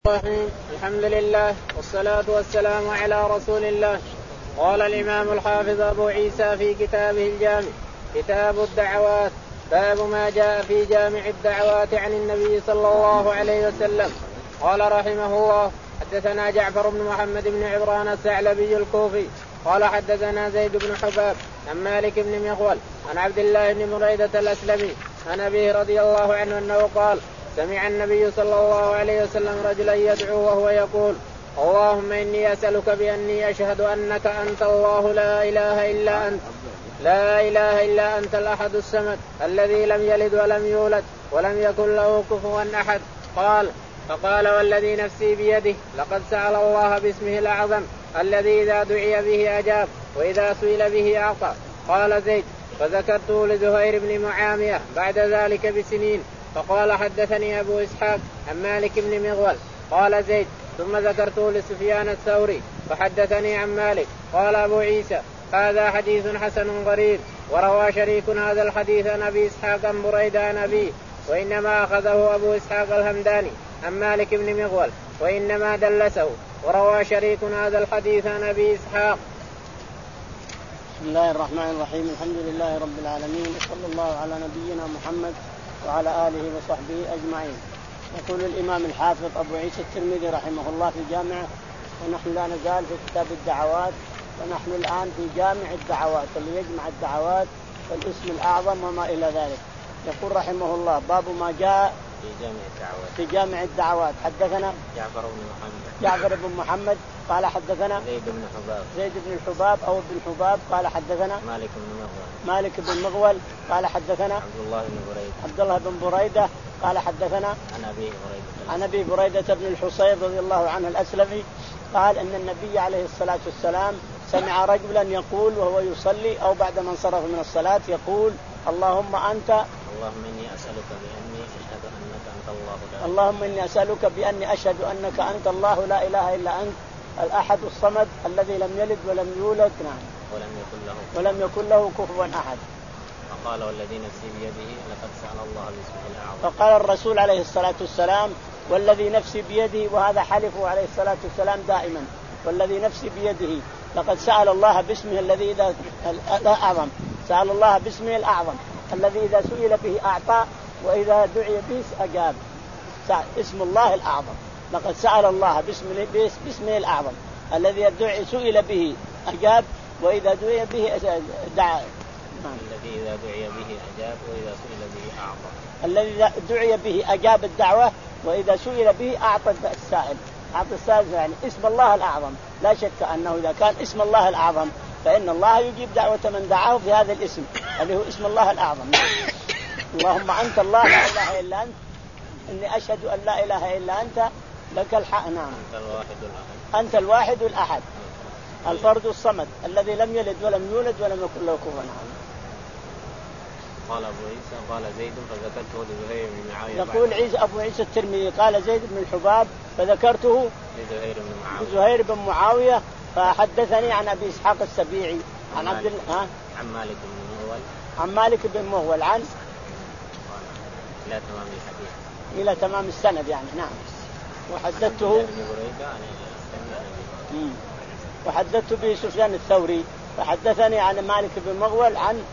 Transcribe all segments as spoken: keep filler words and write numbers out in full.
الرحيم. الحمد لله والصلاة والسلام على رسول الله. قال الإمام الحافظ أبو عيسى في كتابه الجامع كتاب الدعوات باب ما جاء في جامع الدعوات عن النبي صلى الله عليه وسلم. قال رحمه الله حدثنا جعفر بن محمد بن عمران الثعلبي الكوفي قال حدثنا زيد بن حباب عن مالك بن مغول عن عبد الله بن بريدة الأسلمي عن أبيه رضي الله عنه أنه قال سمع النبي صلى الله عليه وسلم رجلا يدعو وهو يقول اللهم إني أسألك بأني أشهد أنك أنت الله لا إله إلا أنت لا إله إلا أنت الأحد الصمد الذي لم يلد ولم يولد ولم يكن له كفوا أحد. قال فقال والذي نفسي بيده لقد سأل الله باسمه الأعظم الذي إذا دعي به أجاب وإذا سئل به أعطى. قال زيد فذكرته لزهير بن معاوية بعد ذلك بسنين فقال حدثني أبو إسحاق عن مالك بن مغول. قال زيد ثم ذكرته لسفيان الثوري فحدثني عن مالك. قال أبو عيسى هذا حديث حسن غريب. وروى شريك هذا الحديث عن أبي إسحاق عن بريدة عن أبيه وإنما أخذه أبو إسحاق الهمداني عن مالك بن مغول وإنما دلسه. وروى شريك هذا الحديث عن أبي إسحاق. بسم الله الرحمن الرحيم. الحمد لله رب العالمين وصلى الله على نبينا محمد وعلى آله وصحبه أجمعين. يقول الإمام الحافظ أبو عيسى الترمذي رحمه الله في جامعه ونحن لا نزال في كتاب الدعوات ونحن الآن في جامع الدعوات اللي يجمع الدعوات والاسم الأعظم وما إلى ذلك. يقول رحمه الله باب ما جاء في جامع الدعوات في جامع الدعوات. حدثنا جعفر بن محمد جعفر بن محمد قال حدثنا زيد بن حباب زيد بن الحباب أو بن حباب قال حدثنا مالك بن مغول مالك بن مغول قال حدثنا عبد الله بن بريدة عبد الله بن بريدة قال حدثنا عن أبي بريدة عن أبي بريدة بن الحصيب رضي الله عنه الأسلمي قال أن النبي عليه الصلاة والسلام سمع رجلا يقول وهو يصلي أو بعد ما انصرف من الصلاة يقول اللهم أنت اللهم إني أسألك بأني أشهد أنك أنت الله لا اللهم إني أسألك بأني أشهد أنك أنت الله لا إله إلا أنت الأحد الصمد الذي لم يلد ولم يولد نعم ولم يكن له ولم يكن له كفوا أحد. فقال والذي نفسي بيده لقد سأل الله باسمه الأعظم. فقال الرسول عليه الصلاة والسلام والذي نفسي بيده وهذا حلفه عليه الصلاة والسلام دائما والذي نفسي بيده لقد سأل الله باسمه الذي إذا الأعظم سأل الله باسمه الأعظم الذي إذا سئل به أعطى وإذا دعي به أجاب. اسم الله الأعظم لقد سأل الله باسمه, باسمه الأعظم الذي دعي سئل به أجاب وإذا دعي به دعا. الذي إذا دعي به أجاب وإذا سئل به أعطى. الذي دعي به أجاب الدعوة وإذا سئل به أعطى السائل أعطى السائل يعني اسم الله الأعظم. لا شك أنه إذا كان اسم الله الأعظم فإن الله يجيب دعوة من دعاه في هذا الاسم اللي هو اسم الله الأعظم. اللهم أنت الله لا إله إلا أنت إني أشهد أن لا إله إلا أنت لك الحق نعم أنت الواحد الأحد أنت الواحد الأحد الفرد الصمد الذي لم يلد ولم يولد ولم يكن له كفوا أحد. قال أبو عيسى قال زيد فذكرته لزهير بن معاوية. يقول عيسى أبو عيسى الترمذي قال زيد بن الحباب فذكرته لزهير بن معاوية زهير بن معاوية فحدثني عن أبي إسحاق السبيعي عن عبد الله عن مالك بن مغول عن مالك بن مغول عن إلى تمام الحديث إلى تمام السند يعني نعم. وحدثته وحدثت به سفيان الثوري فحدثني عن مالك بن مغول عن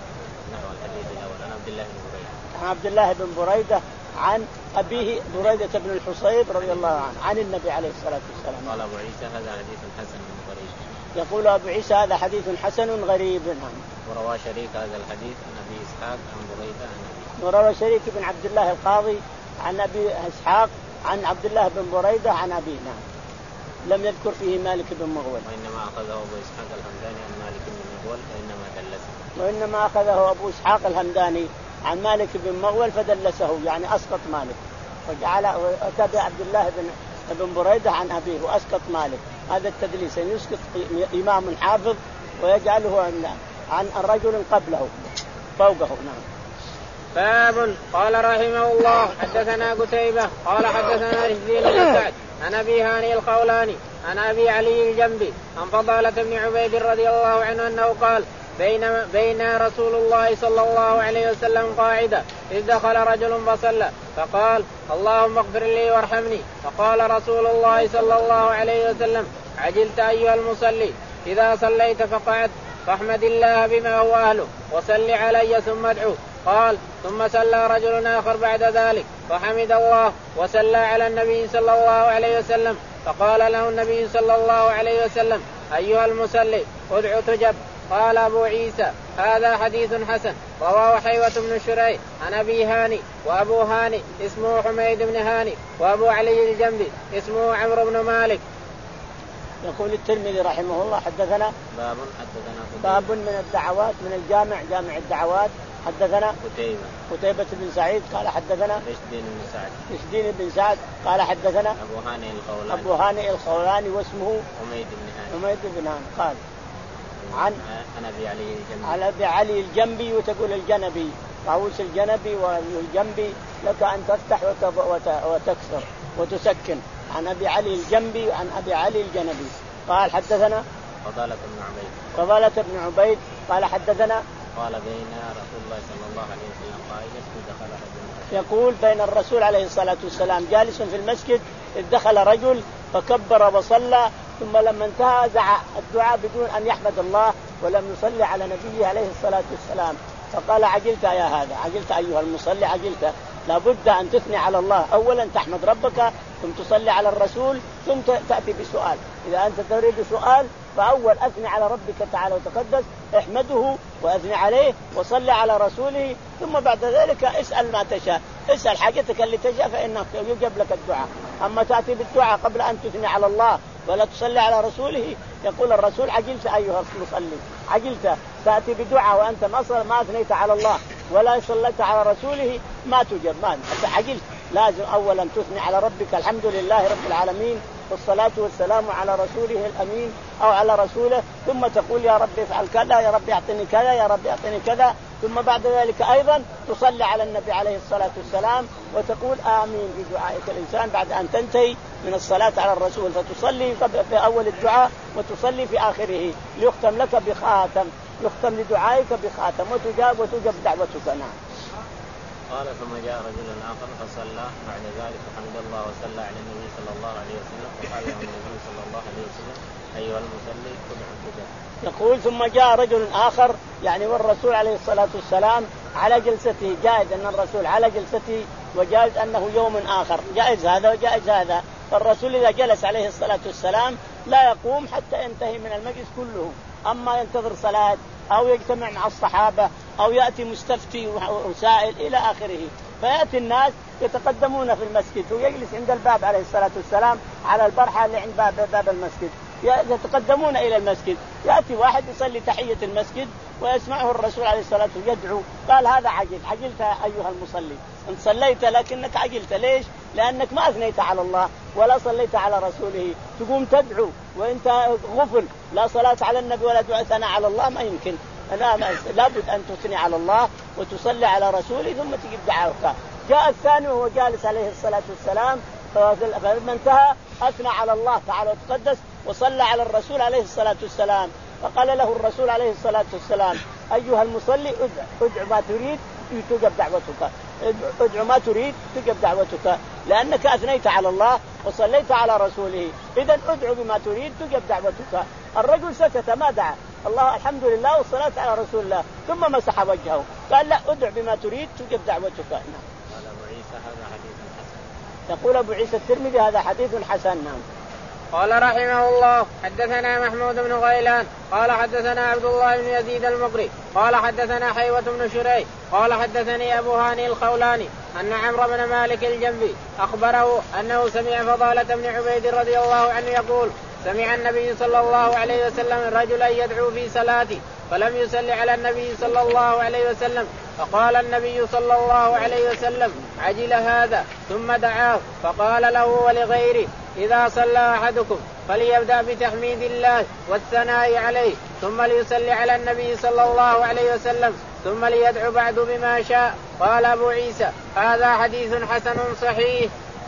عن عبد الله بن بريدة عن أبيه بريدة بن الحصيب رضي الله عنه عن النبي عليه الصلاة والسلام. قال أبو عيسى هذا حديث حسن غريب. يقول أبو عيسى هذا حديث حسن غريب. وروى شريك هذا الحديث عن أبي إسحاق عن بريدة عن أبيه. وروى شريك بن عبد الله القاضي عن أبي إسحاق عن عبد الله بن بريدة عن أبيه نعم. لم يذكر فيه مالك بن مغول. وإنما أخذه أبو إسحاق الهمداني عن مالك بن مغول وإنما دلسه. وإنما أخذه أبو إسحاق الهمداني عن مالك بن مغول فدلسه يعني أسقط مالك وجعل وأتى عبد الله بن بن بريدة عن أبيه وأسقط مالك. هذا التدليس يعني يسقط إمام حافظ ويجعله عن عن الرجل قبله فوقه نعم. باب قال رحمه الله حدثنا قتيبة قال حدثنا رشدين بن سعد عن أبي هاني الخولاني عن أبي علي الجنبي عن فضالة بن عبيد رضي الله عنه أنه قال بين بين رسول الله صلى الله عليه وسلم قاعدة إذ دخل رجل فصلى فقال اللهم اغفر لي وارحمني فقال رسول الله صلى الله عليه وسلم عجلت أيها المصلي إذا صليت فقعدت فاحمد الله بما هو أهله وصل علي ثم ادعو. قال ثم صلى رجل آخر بعد ذلك فحمد الله وصلى على النبي صلى الله عليه وسلم فقال له النبي صلى الله عليه وسلم أيها المصلي ادعو تجب. قال أبو عيسى هذا حديث حسن رواه حيوة بن شريح عن أبي هاني وأبو هاني اسمه حميد بن هاني وأبو علي الجنبي اسمه عمرو بن مالك. يقول الترمذي رحمه الله حدثنا باب حدثنا باب من الدعوات من الجامع جامع الدعوات. حدثنا قتيبة قتيبة بن سعيد قال حدثنا رشدين بن سعد رشدين بن سعد قال حدثنا أبو هاني الخولاني أبو هاني الخولاني واسمه حميد بن هاني حميد بن هاني قال عن عن أبي علي الجنبي على أبي علي الجنبي وتقول الجنبي طاووس الجنبي والجنبي لك أن تفتح وتكسر وتسكن. عن أبي علي الجنبي عن أبي علي الجنبي قال حدثنا فضالة بن عبيد فضالة بن عبيد قال حدثنا قال بين رسول الله صلى الله عليه وسلم قائد دخل رجل. يقول بين الرسول عليه الصلاة والسلام جالس في المسجد إذ دخل رجل فكبر وصلى ثم لما انتهى دعا الدعاء بدون أن يحمد الله ولم يصلي على نبيه عليه الصلاة والسلام فقال عجلت يا هذا عجلت أيها المصلي عجلت. لابد أن تثني على الله أولا تحمد ربك ثم تصلي على الرسول ثم تأتي بسؤال. إذا أنت تريد سؤال فأول أثني على ربك تعالى وتقدس احمده وأثني عليه وصلي على رسوله ثم بعد ذلك اسأل ما تشاء اسأل حاجتك اللي تشاء فإنك يجب لك الدعاء. أما تأتي بالدعاء قبل أن تثني على الله ولا تصلي على رسوله يقول الرسول عجلت أيها المصلي عجلت. تأتي بدعاء وأنت ما ما أثنيت على الله ولا صليت على رسوله ما تجب ما عجلت. لازم أولا تثني على ربك الحمد لله رب العالمين والصلاة والسلام على رسوله الأمين أو على رسوله ثم تقول يا رب افعل كذا يا رب اعطني كذا يا رب اعطني كذا ثم بعد ذلك أيضا تصلي على النبي عليه الصلاة والسلام وتقول آمين في دعائك الإنسان بعد أن تنتهي من الصلاة على الرسول فتصلي في أول الدعاء وتصلي في آخره ليختم لك بخاتم يختم لدعائك بخاتم وتجاب وتجب دعوتك. نعم. قال ثم جاء رجل آخر فصلى بعد ذلك حمد الله وصلى على النبي صلى الله عليه وسلم وقال له النبي صلى الله عليه وسلم أيها المصلي ادعو تجب. يقول ثم جاء رجل آخر يعني والرسول عليه الصلاة والسلام على جلسته جائز أن الرسول على جلسته وجائز أنه يوم آخر جائز هذا وجائز هذا. فالرسول إذا جلس عليه الصلاة والسلام لا يقوم حتى ينتهي من المجلس كله. أما ينتظر صلاة أو يجتمع مع الصحابة أو يأتي مستفتي وسائل إلى آخره فيأتي الناس يتقدمون في المسجد ويجلس عند الباب عليه الصلاة والسلام على البرحة اللي عند باب, باب المسجد يتقدمون إلى المسجد. يأتي واحد يصلي تحية المسجد ويسمعه الرسول عليه الصلاة والسلام يدعو قال هذا عجل عجلت أيها المصلي إن صليت لكنك عجلت. ليش؟ لأنك ما أثنيت على الله ولا صليت على رسوله تقوم تدعو وإنت غفل لا صلاة على النبي ولا دعاء ثناء على الله ما يمكن. لا لابد أن تثني على الله وتصلي على رسوله ثم تجيب دعاءك. جاء الثاني وهو جالس عليه الصلاة والسلام فلما انتهى أثنى على الله تعالى وتقدس وصلى على الرسول عليه الصلاة والسلام فقال له الرسول عليه الصلاة والسلام أيها المصلي ادع, ادع ما تريد تجب دعوتك ادع ما تريد تجب دعوتك لأنك أثنيت على الله وصليت على رسوله إذن ادع بما تريد تجب دعوتك. الرجل سكت ما دعا الله الحمد لله والصلاة على رسول الله ثم مسح وجهه قال لا ادع بما تريد تجب دعوتك. قال أبو عيسى هذا حديث حسن. يقول أبو عيسى الترمذي هذا حديث حسن. نعم. قال رحمه الله حدثنا محمود بن غيلان قال حدثنا عبد الله بن يزيد المقري قال حدثنا حيوة بن شريح قال حدثني أبو هاني الخولاني أن عمرو بن مالك الجنبي أخبره أنه سمع فضالة بن عبيد رضي الله عنه يقول سمع النبي صلى الله عليه وسلم رجلا يدعو في صلاته فلم يصل على النبي صلى الله عليه وسلم فقال النبي صلى الله عليه وسلم عجل هذا ثم دعاه فقال له ولغيره إذا صلى أحدكم فليبدأ بتحميد الله والثناء عليه ثم ليصلي على النبي صلى الله عليه وسلم ثم ليدعو بعد بما شاء. قال أبو عيسى هذا حديث حسن صحيح.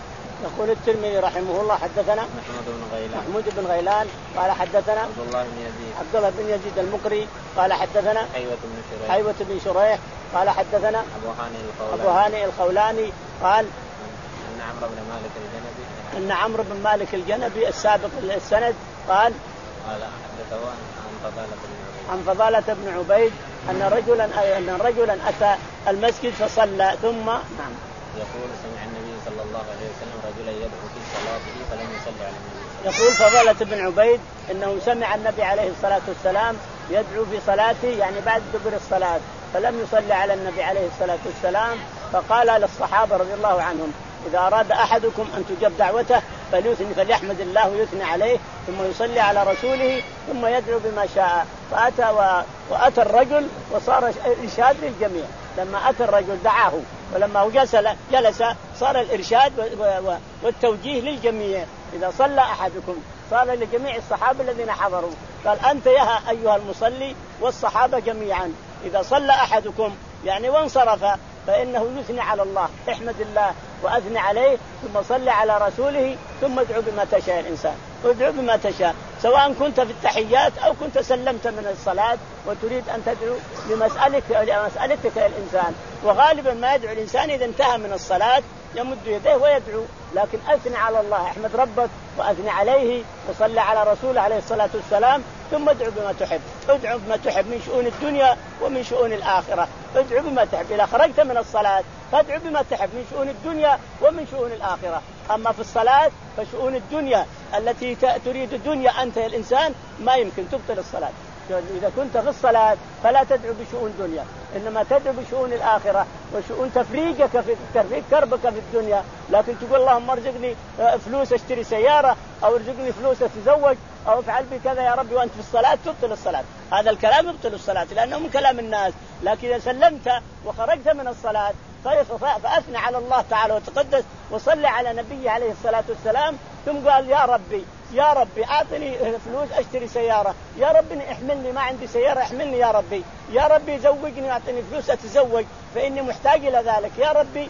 يقول الترمذي رحمه الله حدثنا محمود بن غيلان محمود بن غيلان قال حدثنا عبد الله بن يزيد عبد الله بن يزيد المقري قال حدثنا حيوة بن شريح حيوة بن شريح قال حدثنا أبو هاني الخولاني أبو هاني الخولاني قال أن عمرو بن مالك الجنبي أن عمرو بن مالك الجنبي السابق السند قال قال حدثه عن فضالة بن عن فضالة بن عبيد أن رجلا أن رجلا أتى المسجد فصلى ثم نعم يقول سمع النبي صلى الله عليه وسلم رجلا يدعو في صلاته فلم يصلي على النبي. يقول فضالة بن عبيد إنه سمع النبي عليه الصلاة والسلام يدعو في صلاته يعني بعد دبر الصلاة فلم يصلي على النبي عليه الصلاة والسلام فقال للصحابة رضي الله عنهم إذا أراد أحدكم أن تجب دعوته فليثني فليحمد الله ويثني عليه ثم يصلي على رسوله ثم يدعو بما شاء. فأتى و... وأتى الرجل وصار إرشاد للجميع. لما أتى الرجل دعاه ولما جلس جلس صار الإرشاد و... والتوجيه للجميع. إذا صلى أحدكم صار لجميع الصحابة الذين حضروا قال أنت يا أيها المصلي والصحابة جميعا إذا صلى أحدكم يعني وانصرف فإنه يثني على الله احمد الله وأثني عليه ثم صلي على رسوله ثم ادعو بما تشاء الإنسان ادعو بما تشاء سواء كنت في التحيات أو كنت سلمت من الصلاة وتريد أن تدعو لمسألك لمسألتك الإنسان. وغالبا ما يدعو الإنسان إذا انتهى من الصلاة يمد يديه ويدعو لكن أثني على الله احمد ربك وأثني عليه وصلي على رسوله عليه الصلاة والسلام ثم ادعو بما تحب. ادعو بما تحب من شؤون الدنيا ومن شؤون الآخرة. ادعو بما تحب إذا خرجت من الصلاة فادعو بما تحب من شؤون الدنيا ومن شؤون الآخرة. أما في الصلاة فشؤون الدنيا التي تريد الدنيا أنت الإنسان ما يمكن تبطل الصلاة. إذا كنت في الصلاة فلا تدعو بشؤون دنيا إنما تدعو بشؤون الآخرة وشؤون تفريجك في تفريج كربك في الدنيا. لكن تقول اللهم ارزقني فلوس اشتري سيارة أو ارزقني فلوس أتزوج أو افعل بي كذا يا ربي وأنت في الصلاة تبطل الصلاة. هذا الكلام يبطل الصلاة لأنه من كلام الناس. لكن إذا سلمت وخرجت من الصلاة فأثنى على الله تعالى وتقدس وصلي على نبيه عليه الصلاة والسلام ثم قال يا ربي يا ربي أعطني فلوس أشتري سيارة يا ربي احملني ما عندي سيارة احملني يا ربي يا ربي زوجني أعطني فلوس أتزوج فإني محتاج إلى ذلك يا ربي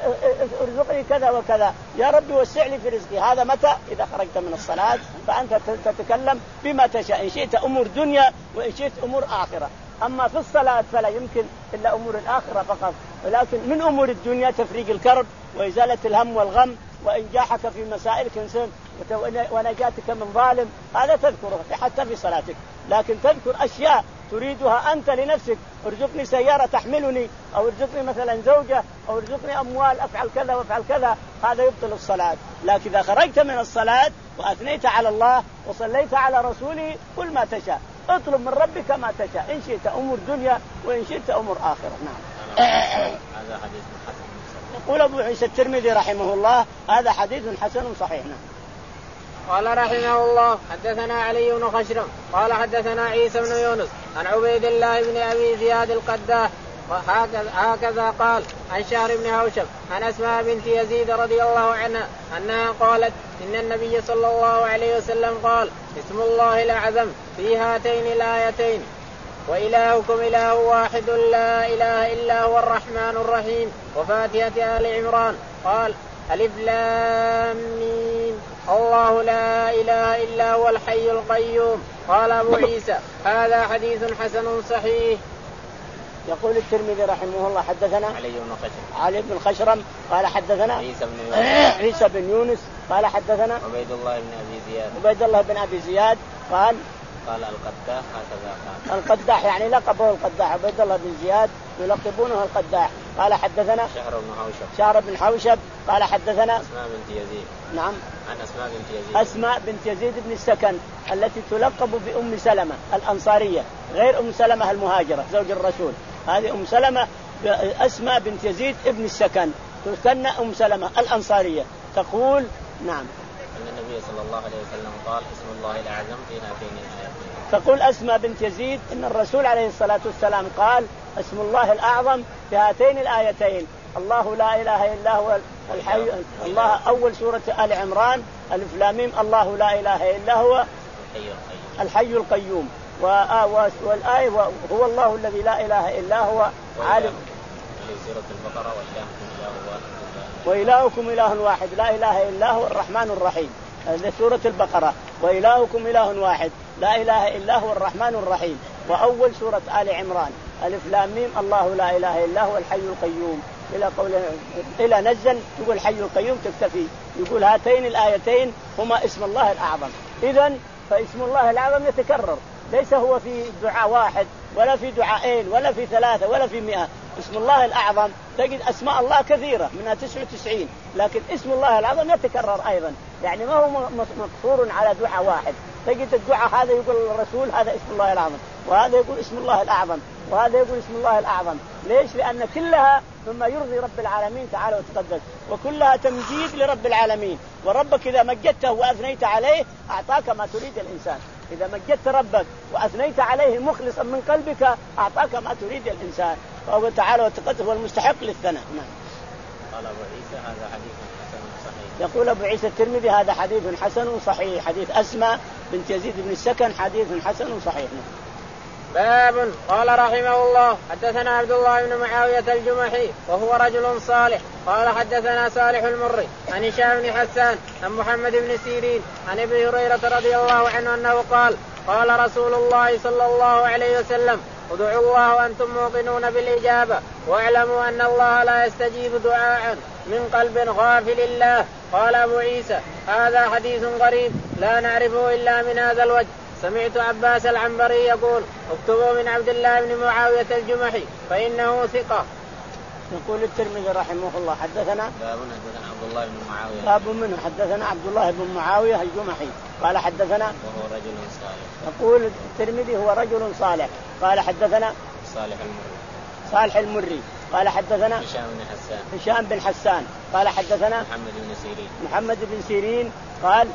ارزقني كذا وكذا يا ربي وسع لي في رزقي. هذا متى؟ إذا خرجت من الصلاة فأنت تتكلم بما تشاء إن شئت أمور دنيا وإن شئت أمور آخرة. أما في الصلاة فلا يمكن إلا أمور الآخرة فقط. ولكن من أمور الدنيا تفريق الكرب وإزالة الهم والغم وإنجاحك في مسائلك ونجاتك من ظالم هذا تذكره حتى في صلاتك. لكن تذكر أشياء تريدها أنت لنفسك ارزقني سيارة تحملني أو ارزقني مثلا زوجة أو ارزقني أموال أفعل كذا وافعل كذا هذا يبطل الصلاة. لكن إذا خرجت من الصلاة وأثنيت على الله وصليت على رسوله كل ما تشاء اطلب من ربك ما تشاء إن شئت أمور دنيا وإن شئت أمور آخرة. نعم. هذا حديث حسن. يقول أبو عيسى الترمذي رحمه الله هذا حديث حسن صحيح. قال رحمه الله حدثنا علي بن خشرم قال حدثنا عيسى بن يونس عن عبيد الله بن أبي زياد القداح هكذا قال عن شهر بن هوشب عن أسماء بنت يزيد رضي الله عنها أنها قالت إن النبي صلى الله عليه وسلم قال اسم الله الأعظم في هاتين الآيتين وإلهكم إله واحد لا إله إلا هو الرحمن الرحيم وفاتحة آل عمران. قال ألف لام ميم الله لا إله إلا هو الحي القيوم. قال أبو عيسى هذا حديث حسن صحيح. يقول الترمذي رحمه الله حدثنا علي بن خشرم علي بن خشرم قال حدثنا عيسى بن يونس عيسى بن يونس قال حدثنا عبيد الله بن أبي زياد عبيد الله بن أبي زياد قال قال القداح هكذا قال القداح يعني لقبه القداح عبيد الله بن زياد يلقبونه القداح. قال حدثنا شهر بن حوشب شهر بن حوشب قال حدثنا أسماء بنت يزيد نعم عن أسماء بنت يزيد أسماء بنت يزيد بن السكن التي تلقب بأم سلمة الأنصارية غير أم سلمة المهاجرة زوج الرسول. هذه أم سلمة أسماء بنت يزيد ابن السكن تكنى أم سلمة الأنصارية تقول نعم أن النبي صلى الله عليه وسلم قال اسم الله الأعظم في هاتين الآيتين. تقول أسماء بنت يزيد إن الرسول عليه الصلاة والسلام قال اسم الله الأعظم في هاتين الآيتين الله لا إله إلا هو الحي الله أول سورة آل عمران ألف لام ميم الله لا إله إلا هو الحي القيوم والآية هو الله الذي لا إله إلا هو عالم سورة البقرة وإلهكم إله واحد وإلهكم إله واحد لا إله إلا هو الرحمن الرحيم. هذه سورة البقرة. وإلهكم إله واحد لا إله إلا هو الرحمن الرحيم. وأول سورة آل عمران ألف لام ميم الله لا إله إلا هو الحي القيوم إلى قول إلى نزل تقول الحي القيوم تكتفي. يقول هاتين الآيتين هما اسم الله الأعظم. إذن فاسم الله الأعظم يتكرر، ليس هو في دعاء واحد ولا في دعائين ولا في ثلاثة ولا في مئة. اسم الله الأعظم تجد أسماء الله كثيرة منها تسعة وتسعين، لكن اسم الله الأعظم يتكرر أيضا، يعني ما هو مقصور على دعاء واحد. تجد الدعاء هذا يقول الرسول هذا اسم الله الأعظم، وهذا يقول اسم الله الأعظم، وهذا يقول اسم الله الأعظم. ليش؟ لأن كلها مما يرضي رب العالمين تعالى وتقدس، وكلها تمجيد لرب العالمين. وربك إذا مجدته وأثنيت عليه أعطاك ما تريد الإنسان. إذا مجدت ربك وأثنيت عليه مخلصا من قلبك أعطاك ما تريد الإنسان، فهو تعالى وتقدس هو المستحق للثناء. نعم. قال أبو عيسى هذا حديث حسن صحيح. يقول أبو عيسى الترمذي هذا حديث حسن صحيح. حديث أسماء بنت يزيد بن السكن حديث حسن صحيح. باب. قال رحمه الله حدثنا عبد الله بن معاوية الجمحي وهو رجل صالح قال حدثنا صالح المري عن هشام بن حسان عن محمد بن سيرين عن ابي هريرة رضي الله عنه أنه قال قال رسول الله صلى الله عليه وسلم ادعوا الله وأنتم موقنون بالإجابة واعلموا أن الله لا يستجيب دعاء من قلب غافل الله. قال أبو عيسى هذا حديث غريب لا نعرفه إلا من هذا الوجه. سمعت عباس العنبري يقول اكتبوا من عبد الله بن معاوية الجمحي فإنه ثقة. يقول الترمذي رحمه الله حدثنا باب حدثنا عبد الله بن معاوية باب منه حدثنا عبد الله بن معاوية الجمحي قال حدثنا وهو رجل صالح. يقول الترمذي هو رجل صالح قال حدثنا صالح المري صالح المري قال حدثنا هشام بن حسان هشام بن حسان قال حدثنا محمد بن سيرين محمد بن سيرين قال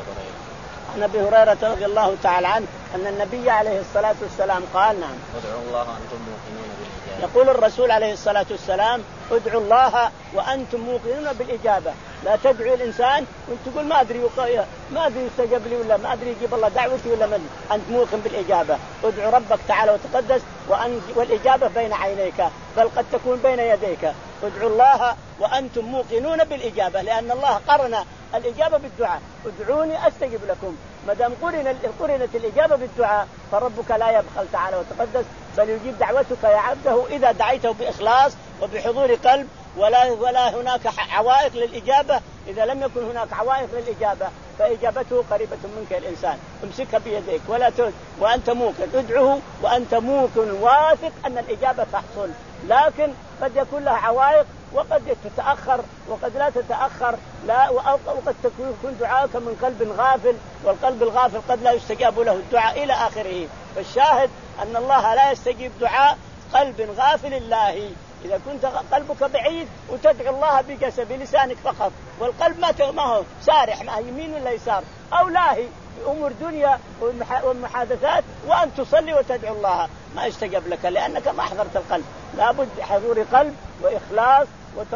عن ابي هريرة رضي الله تعالى عنه ان النبي عليه الصلاة والسلام قال نعم ادعوا الله وانتم موقنون بالإجابة. يقول الرسول عليه الصلاة والسلام ادعوا الله وانتم موقنون بالإجابة. لا تدعو الانسان وانت تقول ما ادري ما ادري يستجاب لي ولا ما ادري يجيب الله دعوتي ولا ما انت موقن بالإجابة. ادعو ربك تعالى وتقدس والإجابة بين عينيك بل قد تكون بين يديك. ادعوا الله وانتم موقنون بالإجابة لأن الله قرن الإجابة بالدعاء. ادعوني أستجب لكم. ما دام قرنت الإجابة بالدعاء فربك لا يبخل تعالى وتقدس بل يجيب دعوتك يا عبده إذا دعيته بإخلاص وبحضور قلب ولا ولا هناك عوائق للإجابة. إذا لم يكن هناك عوائق للإجابة فإجابته قريبة منك الإنسان. امسكها بيديك ولا تد وأنت موقن. ادعه وأنت موقن واثق أن الإجابة تحصل، لكن قد يكون لها عوائق وقد تتأخر وقد لا تتأخر لا وقد تكون دعاءك من قلب غافل والقلب الغافل قد لا يستجاب له الدعاء إلى آخره. فالشاهد أن الله لا يستجيب دعاء قلب غافل الله. إذا كنت قلبك بعيد وتدعو الله بجسد بلسانك فقط والقلب ما هو سارح ما يمين ولا يسار أو لاهي بأمور دنيا والمحادثات وأن تصلي وتدعو الله ما يستجاب لك لأنك ما حضرت القلب. لابد حضور قلب وإخلاص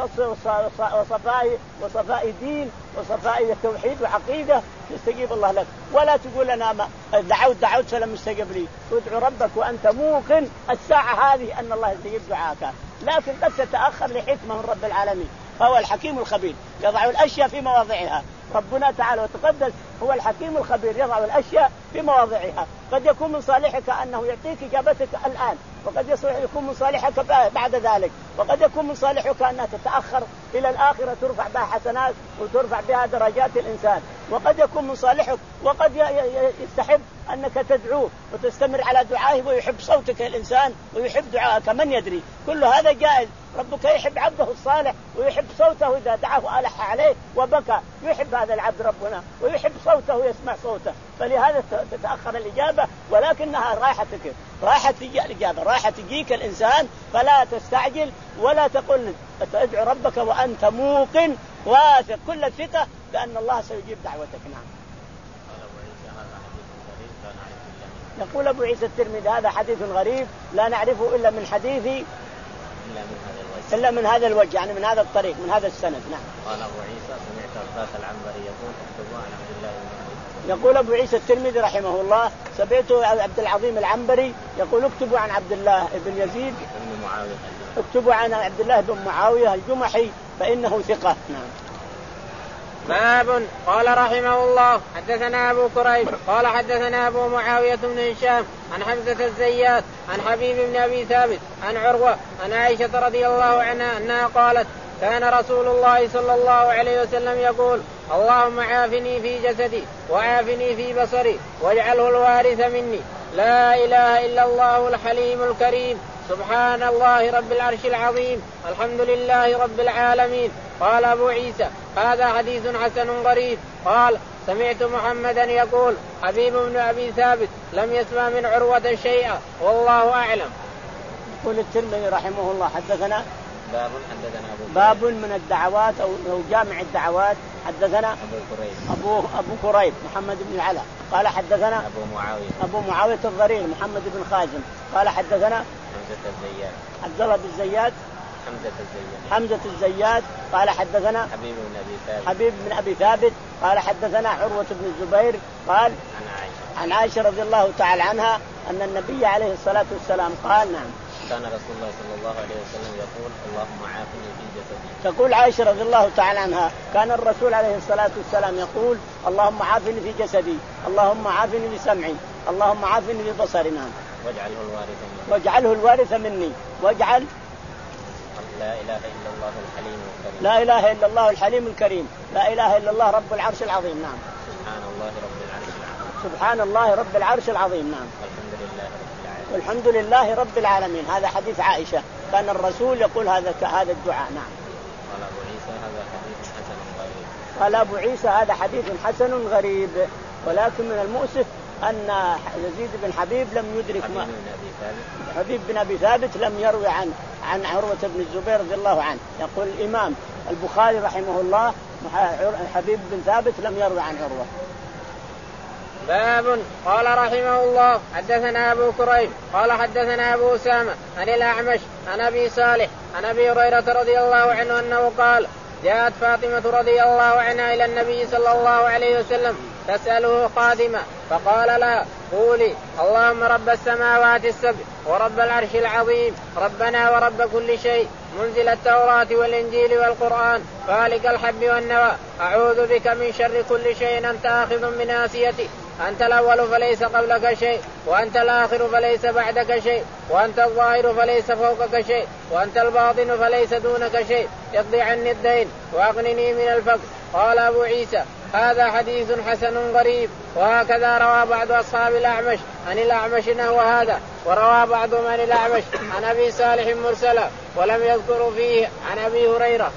وصفاء وصفاء دين وصفاء توحيد وعقيدة يستجيب الله لك. ولا تقول أنا ما دعوت دعوت فلم يستجب لي. ادعو ربك وأنت موقن الساعة هذه أن الله يستجيب دعاك، لكن قد تتأخر لحكمة من رب العالمين. فهو الحكيم الخبير يضع الأشياء في مواضعها. ربنا تعالى وتقدس هو الحكيم الخبير يضع الأشياء في مواضعها. قد يكون من صالحك أنه يعطيك إجابتك الآن وقد يكون من صالحك بعد ذلك وقد يكون من صالحك أنها تتأخر إلى الآخرة ترفع بها حسنات وترفع بها درجات الإنسان. وقد يكون من صالحك وقد يستحب أنك تدعوه وتستمر على دعائه ويحب صوتك الإنسان ويحب دعائك من يدري. كل هذا جائز. ربك يحب عبده الصالح ويحب صوته إذا دعاه ألح عليه وبكى. يحب هذا العبد ربنا ويحب صوته يسمع صوته. فلهذا تتأخر الإجابة ولكنها راحتك راحة تجي الإجابة راحة تجيك الإنسان. فلا تستعجل ولا تقل. ادعو ربك وأنت موقن واثق كل الثقة بأن الله سيجيب دعوتك. نعم. يقول أبو عيسى الترمذي هذا حديث غريب لا نعرفه إلا من حديثي إلا من هذا الوجه يعني من هذا الطريق من هذا السند. نعم. قال أبو عيسى سمعت عباس العنبري يقول اكتبوا عن عبد الله بن يقول أبو عيسى الترمذي رحمه الله سمعت عبد العظيم العنبري يقول اكتبوا عن عبد الله بن يزيد بن معاوية اكتبوا عن عبد الله بن معاوية الجمحي فإنه ثقة. نعم. باب قال رحمه الله حدثنا أبو كريب قال حدثنا أبو معاوية بن هشام عن حمزة الزيات عن حبيب بن أبي ثابت عن عروة عن عائشة رضي الله عنها أنها قالت كان رسول الله صلى الله عليه وسلم يقول اللهم عافني في جسدي وعافني في بصري واجعله الوارث مني لا إله إلا الله الحليم الكريم سبحان الله رب العرش العظيم الحمد لله رب العالمين. قال أبو عيسى هذا حديث حسن غريب. قال سمعت محمدا يقول حبيب بن أبي ثابت لم يسمع من عروة شيئا والله أعلم. يقول الترمذي رحمه الله حدثنا باب حدثنا أبو باب من الدعوات أو جامع الدعوات حدثنا أبو كريب أبو أبو كريب محمد بن العلاء قال حدثنا أبو معاوية أبو معاوية الضرير محمد بن خازم قال حدثنا حمزة الزيات عبد الله بن زياد حمزة الزيات حمزة الزيات قال حدثنا حبيب بن أبي ثابت حبيب بن أبي ثابت قال حدثنا عروة بن الزبير قال عن عائشة عن عائشة رضي الله تعالى عنها أن النبي عليه الصلاة والسلام قال نعم كان رسول الله صلى الله عليه وسلم يقول اللهم عافني في جسدي. تقول عائشة رضي الله تعالى عنها كان الرسول عليه الصلاة والسلام يقول اللهم عافني في جسدي اللهم عافني بسمعي اللهم عافني ببصري. نعم. واجعله الوارث مني واجعله الوارث مني واجعل لا إله إلا الله الحليم الكريم لا إله إلا الله الحليم الكريم لا إله إلا الله رب العرش العظيم. نعم. سبحان الله رب العرش العظيم سبحان الله رب العرش العظيم. نعم. الحمد لله رب العالمين والحمد لله رب العالمين. هذا حديث عائشة كان الرسول يقول هذا هذا الدعاء. نعم. قال أبو عيسى هذا حديث حسن غريب. قال أبو عيسى هذا حديث حسن غريب ولكن من المؤسف أن يزيد بن حبيب لم يدرك حبيب ما بن أبي ثابت حبيب بن أبي ثابت لم يروي عن عن عروة بن الزبير رضي الله عنه. يقول الإمام البخاري رحمه الله حبيب بن ثابت لم يروي عن عروة. باب قال رحمه الله حدثنا أبو كريب قال حدثنا أبو أسامة عن الأعمش عن أبي صالح عن أبي هريرة رضي الله عنه أنه قال جاءت فاطمة رضي الله عنها إلى النبي صلى الله عليه وسلم تسأله قادمة فقال لها قولي اللهم رب السماوات السبع ورب العرش العظيم ربنا ورب كل شيء منزل التوراة والإنجيل والقرآن فالق الحب والنوى أعوذ بك من شر كل شيء أنت آخذ من ناصيتي أنت الأول فليس قبلك شيء وأنت الآخر فليس بعدك شيء وأنت الظاهر فليس فوقك شيء وأنت الباطن فليس دونك شيء اقضي عني الدين وأغنني من الفقر. قال أبو عيسى هذا حديث حسن غريب. وهكذا روى بعض أصحاب الأعمش عن الأعمش نحو هذا وروى بعضهم عن الأعمش عن أبي صالح مرسلا ولم يذكروا فيه عن أبي هريرة.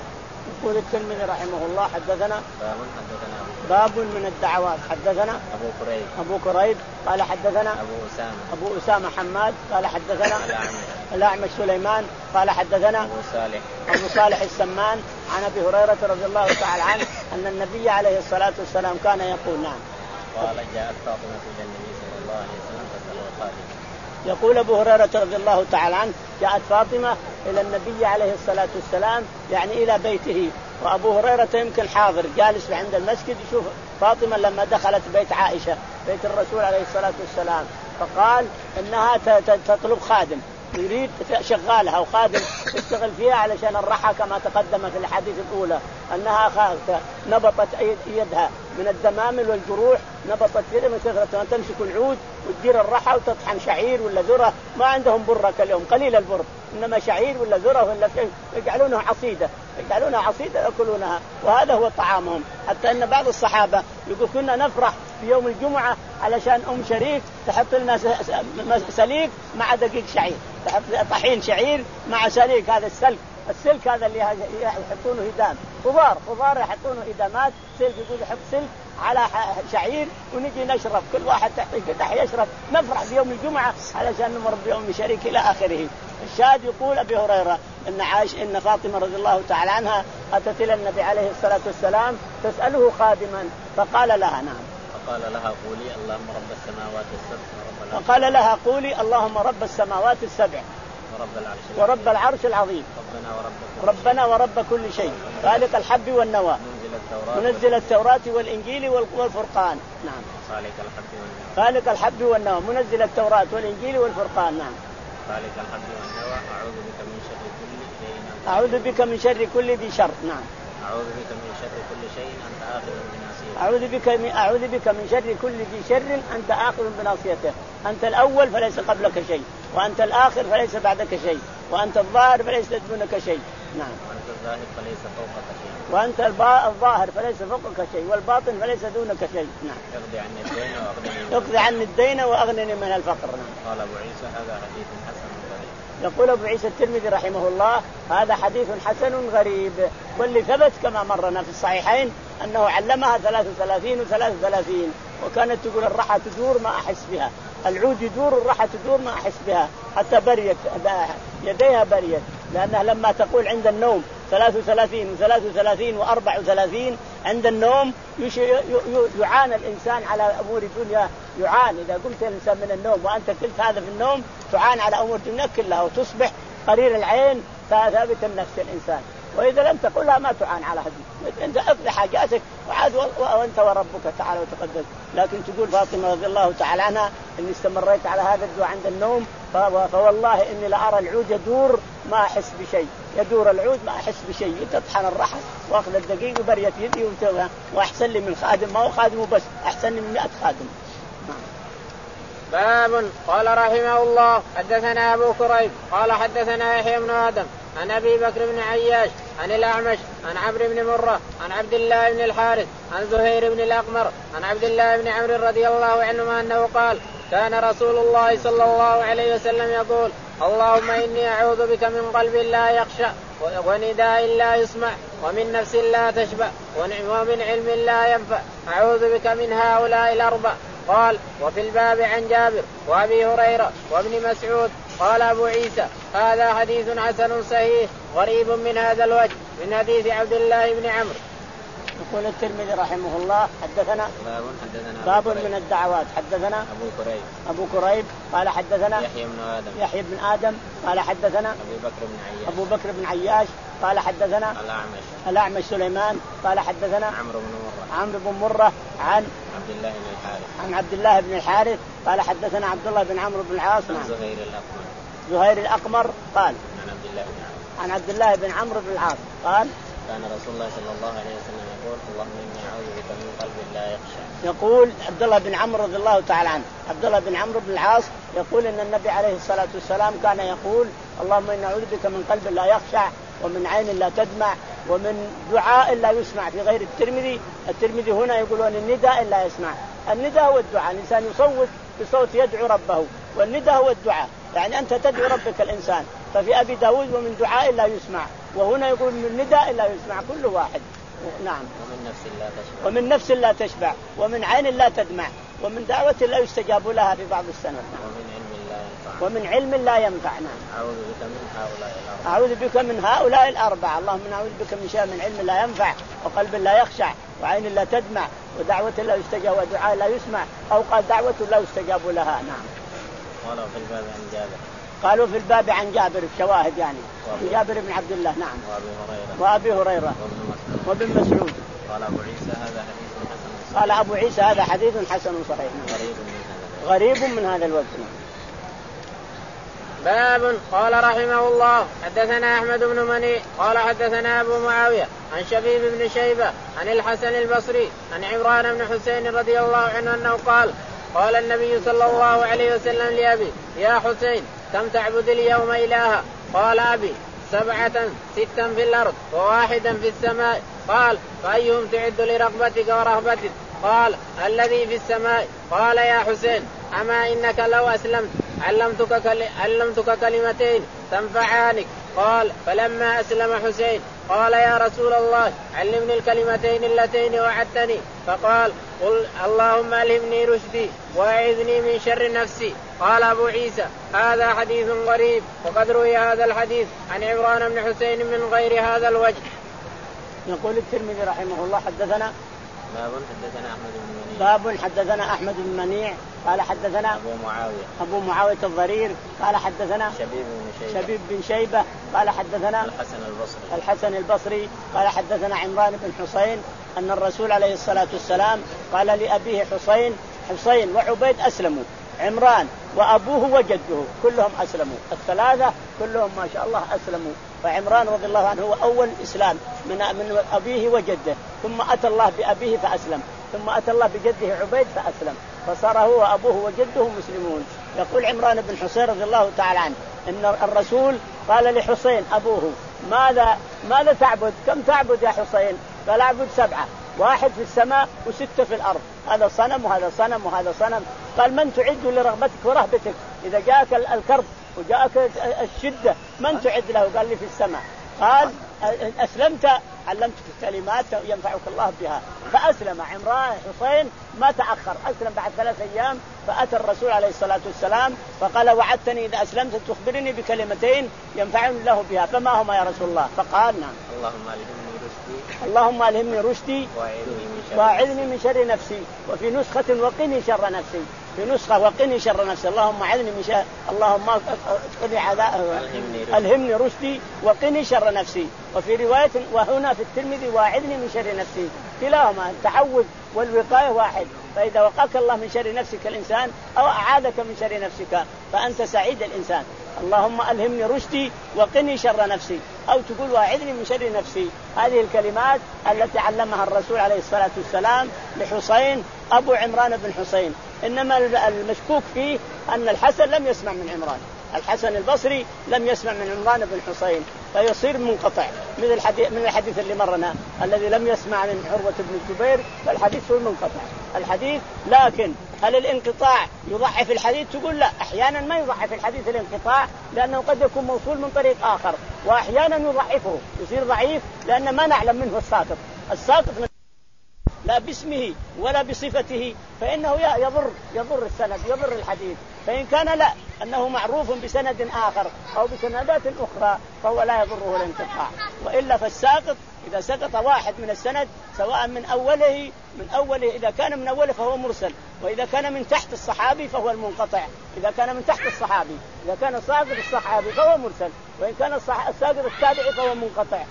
يقول الترمذي رحمه الله حدثنا باب حدثنا باب من الدعوات حدثنا أبو كريب أبو كريب قال حدثنا أبو أسامة أبو أسامة حماد قال حدثنا الأعمش الأعمش سليمان قال حدثنا أبو صالح أبو صالح السمان عن أبي هريرة رضي الله تعالى عنه أن النبي عليه الصلاة والسلام كان يقول نعم. قال جاءت فاطمة إلى النبي صلى الله عليه وسلم تسأله قادمة. يقول أبو هريرة رضي الله تعالى عنه جاءت فاطمة إلى النبي عليه الصلاة والسلام يعني إلى بيته وأبو هريرة يمكن حاضر جالس عند المسجد يشوف فاطمة لما دخلت بيت عائشة بيت الرسول عليه الصلاة والسلام فقال إنها تطلب خادم يريد شغالها وخادم يشتغل فيها علشان الرحى كما تقدم في الحديث الأولى أنها نبطت يدها من الدمامل والجروح نبطت يدها من كثرة تمسك العود وتدير الرحى وتطحن شعير ولا ذرة ما عندهم برة كاليوم قليل البر إنما شعير ولا ذرة ولا يجعلونها عصيدة يجعلونها عصيدة يأكلونها وهذا هو طعامهم. حتى أن بعض الصحابة يقول كنا نفرح في يوم الجمعة علشان أم شريك تحط لنا سليك مع دقيق شعير تحط طحين شعير مع سليك هذا السلك السلك هذا اللي يحطونه هدام خضار خضار يحطونه هدامات سلك يقول يحط سلك على شعير ونجي نشرب كل واحد تحت يشرب نفرح بيوم الجمعة علشان نمر بيوم شريك إلى آخره. الشاهد يقول أبي هريرة إن عاش إن فاطمة رضي الله تعالى عنها أتت إلى النبي عليه الصلاة والسلام تسأله خادما فقال لها نعم فقال لها قولي اللهم رب السماوات السبع فقال لها قولي اللهم رب السماوات السبع ورب العرش ورب العرش العظيم ربنا ورب ربنا ورب كل شيء خالق الحب والنوى منزل التوراة منزل التوراة والإنجيل والفرقان نعم خالق الحب والنوى خالق الحب والنوى منزل التوراة والإنجيل والفرقان نعم خالق الحب والنوى أعوذ بك من شر كل شيء أعوذ بك من شر كل ذي شر. نعم. أعوذ بك من شر كل شيء أنت آخذ بناصيته. أعوذ بك من أعوذ بك من شر كل ذي شر أنت آخذ بناصيته. أنت الأول فليس قبلك شيء، وأنت الآخر فليس بعدك شيء، وأنت الظاهر فليس دونك شيء. نعم. وأنت الظاهر فليس فوقك شيء. وأنت الظاهر فليس فوقك شيء، والباطن فليس دونك شيء. نعم. اقضي عني الدين وأغنني. اقضي عني الدين وأغنني من الفقر. نعم. قال أبو عيسى هذا حديث حسن غريب. يقول أبو عيسى الترمذي رحمه الله هذا حديث حسن غريب. واللي ثبت كما مرنا في الصحيحين أنه علمها ثلاث وثلاثين وثلاث وثلاثين، وكانت تقول الرحى تدور ما أحس بها، العود يدور الرحى تدور ما أحس بها، حتى بريت يديها بريت، لأنها لما تقول عند النوم ثلاث وثلاثين وثلاث وثلاثين وأربع وثلاثين عند النوم يعاني الإنسان على أمور الدنيا، يعاني. إذا قمت الإنسان من النوم وأنت قلت هذا في النوم تعان على أمور الدنيا كلها، وتصبح قرير العين ثابت النفس الإنسان. وإذا لم تقولها ما تعان على هذه، أنت أقضي حاجاتك وعاد وأنت وربك تعالى وتقدس. لكن تقول فاطمة رضي الله تعالى عنها إني استمريت على هذا الدعاء عند النوم فوالله إني لأرى العود يدور ما أحس بشيء، يدور العود ما أحس بشيء، تطحن الرحى وأخذ الدقيق وبريت يدي وأحسن لي من خادم، ما هو خادم بس أحسن لي من مئة خادم. باب. قال رحمه الله حدثنا أبو كريب قال حدثنا يحيى بن آدم عن أبي بكر بن عياش عن الأعمش عن عمرو بن مرة عن عبد الله بن الحارث عن زهير بن الأقمر عن عبد الله بن عمرو رضي الله عنهما أنه قال كان رسول الله صلى الله عليه وسلم يقول اللهم إني أعوذ بك من قلب لا يخشع ونداء لا يسمع ومن نفس لا تشبع ومن علم لا ينفع أعوذ بك من هؤلاء الأربع. قال وفي الباب عن جابر وأبي هريرة وابن مسعود. قال أبو عيسى هذا حديث حسن صحيح غريب من هذا الوجه من حديث عبد الله بن عمرو. يقول الترمذي رحمه الله حدثنا باب, حدثنا باب من الدعوات. حدثنا أبو كريب أبو كريب قال حدثنا يحيى بن آدم يحيى بن آدم قال حدثنا أبو بكر بن عياش أبو بكر بن عياش قال حدثنا الأعمش الأعمش سليمان قال حدثنا عمرو بن مرة عمرو بن مرة عن عبد الله بن الحارث عن عبد الله بن الحارث قال حدثنا عبد الله بن عمرو بن العاص عن زهير الأقمر زهير الأقمر قال عن عبد الله بن عمرو عن عبد الله بن عمرو بن العاص قال كان رسول الله صلى الله عليه وسلم يقول اللهم إني أعوذ بك من قلب لا يخشع. يقول عبد الله بن عمرو رضي الله تعالى عنه عبد الله بن عمرو بن العاص يقول إن النبي عليه الصلاة والسلام كان يقول اللهم إني أعوذ بك من قلب لا يخشع ومن عين لا تدمع ومن دعاء لا يسمع. في غير الترمذي الترمذي هنا يقولون النداء لا يسمع. النداء هو الدعاء، الإنسان يصوت بصوت يدعو ربه، والنداء هو الدعاء، يعني أنت تدعو ربك الإنسان. ففي أبي داود ومن دعاء لا يسمع، وهنا يقول من نداء لا يسمع كل واحد. نعم. ومن نفس لا تشبع ومن نفس لا تشبع ومن عين لا تدمع ومن دعوة لا يستجاب لها في بعض السنة. ومن علم لا ينفع ومن علم لا ينفع. نعم. أعوذ بك من هؤلاء الأربعة أعوذ بك من هؤلاء الأربعة. اللهم أعوذ بك من شر من علم لا ينفع وقلب لا يخشع وعين لا تدمع ودعوة لا يستجاب ودعاء لا يسمع، أو قال دعوة لا يستجاب لها. نعم. قالوا في الباب عن جابر قالوا في الباب عن جابر الشواهد يعني جابر بن عبد الله. نعم. وأبي هريرة وأبي هريرة وابن مسعود. قال أبو عيسى هذا حديث حسن صحيح. قال أبو عيسى هذا حديث حسن صحيح. غريب من هذا غريب من هذا الوجه. باب. قال رحمه الله حدثنا أحمد بن مني قال حدثنا أبو معاوية عن شبيب بن شيبة عن الحسن البصري عن عمران بن حسين رضي الله عنه أنه قال قال النبي صلى الله عليه وسلم لأبي يا حسين كم تعبد اليوم إلها؟ قال أبي سبعة ستا في الأرض وواحدا في السماء. قال فأيهم تعد لرغبتك ورهبتك؟ قال الذي في السماء. قال يا حسين أما إنك لو أسلمت علمتك, كل... علمتك كلمتين تنفعانك. قال فلما أسلم حسين قال يا رسول الله علمني الكلمتين اللتين وعدتني. فقال قل اللهم ألهمني رشدي وأعذني من شر نفسي. قال أبو عيسى هذا حديث غريب وقد روي هذا الحديث عن عمران بن حسين من غير هذا الوجه. يقول الترمذي رحمه الله حدثنا باب حدثنا أحمد بن منيع باب حدثنا أحمد بن منيع قال حدثنا أبو معاوية أبو معاوية الضرير قال حدثنا شبيب بن شيبة شبيب بن شيبة قال حدثنا الحسن البصري الحسن البصري قال حدثنا عمران بن حسين أن الرسول عليه الصلاة والسلام قال لأبيه حسين حسين وعبيد أسلموا. عمران وأبوه وجده كلهم أسلموا، الثلاثة كلهم ما شاء الله أسلموا. فعمران رضي الله عنه هو أول إسلام من من أبيه وجده، ثم أتى الله بأبيه فأسلم، ثم أتى الله بجده عبيد فأسلم، فصار هو أبوه وجده مسلمون. يقول عمران بن حسين رضي الله تعالى عنه إن الرسول قال لحسين أبوه ماذا ماذا تعبد؟ كم تعبد يا حسين؟ قال أعبد سبعة، واحد في السماء وستة في الأرض، هذا صنم وهذا صنم وهذا صنم. قال من تعد لرغبتك ورهبتك؟ إذا جاءك الكرب وجاءك الشدة من تعد له؟ قال لي في السماء. قال أسلمت علمتك الكلمات ينفعك الله بها، فأسلم عمران حسين ما تأخر، أسلم بعد ثلاث أيام. فأتى الرسول عليه الصلاة والسلام فقال وعدتني إذا أسلمت تخبرني بكلمتين ينفعني الله بها، فما هما يا رسول الله؟ فقال نعم اللهم ألهمني رشدي اللهم ألهمني رشدي واعذني من شر نفسي، وفي نسخة وقني شر نفسي، في نسخة وقني شر نفسي، اللهم أعذني من شر اللهم قني عذاب ألهمني رشدي وقني شر نفسي. وفي رواية وهنا في الترمذي واعذني من شر نفسي، كلاهما التعوذ والوقاية واحد. فإذا وقاك الله من شر نفسك الإنسان أو أعاذك من شر نفسك فأنت سعيد الإنسان. اللهم ألهمني رشدي وقني شر نفسي، أو تقول واعذني من شر نفسي. هذه الكلمات التي علمها الرسول عليه الصلاة والسلام لحسين أبو عمران بن حسين. إنما المشكوك فيه أن الحسن لم يسمع من عمران، الحسن البصري لم يسمع من عمران بن حسين، فيصير منقطع من الحديث من الحديث اللي مرنا الذي لم يسمع من عروة بن الزبير، فالحديث هو منقطع الحديث. لكن هل الانقطاع يضعف الحديث؟ تقول لا، أحيانا ما يضعف الحديث الانقطاع لأنه قد يكون موصول من طريق آخر، وأحيانا يضعفه يصير ضعيف لأن ما نعلم منه الساقط. الساقط من لا باسمه ولا بصفته فإنه يضر يضر السند يضر الحديث. فإن كان لا أنه معروف بسند آخر أو بسندات أخرى فهو لا يضره الانقطاع. وإلا فالساقط إذا سقط واحد من السند سواء من أوله من أوله إذا كان من أوله فهو مرسل، وإذا كان من تحت الصحابي فهو المنقطع. إذا كان من تحت الصحابي إذا كان ساقط الصحابي فهو مرسل، وإن كان الساقط التابعي فهو منقطع.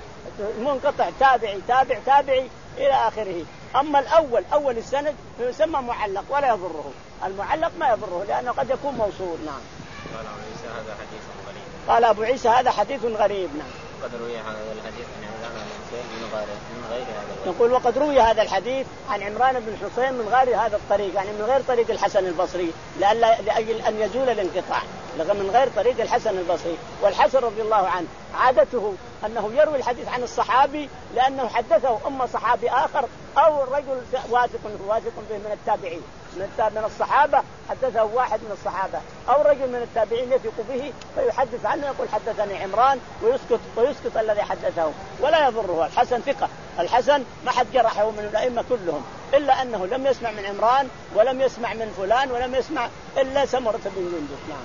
منقطع تابعي تابع تابعي إلى آخره. أما الأول أول السند فيسمى معلق ولا يضره، المعلق ما يضره لأنه قد يكون موصول. نعم. قال أبو عيسى هذا حديث غريب. قال أبو عيسى هذا حديث غريب. نعم. وقد روي هذا الحديث عن عمران بن حسين من غير من غير هذا. يقول وقد روي هذا الحديث عن عمران بن حسين من غير هذا الطريق، يعني من غير طريق الحسن البصري، لألا لأجل أن يزول الانقطاع، من غير طريق الحسن البصري. والحسن رضي الله عنه عادته أنه يروي الحديث عن الصحابي لأنه حدثه أما صحابي آخر أو الرجل واثق واثق به من التابعين من الصحابة، حدثه واحد من الصحابة أو رجل من التابعين يثق به فيحدث عنه يقول حدثني عمران ويسكت ويسكت الذي حدثه ولا يضره. الحسن ثقة، الحسن ما حد جرحه من الأئمة كلهم، إلا أنه لم يسمع من عمران ولم يسمع من فلان ولم يسمع إلا سمرة بن جندب. نعم.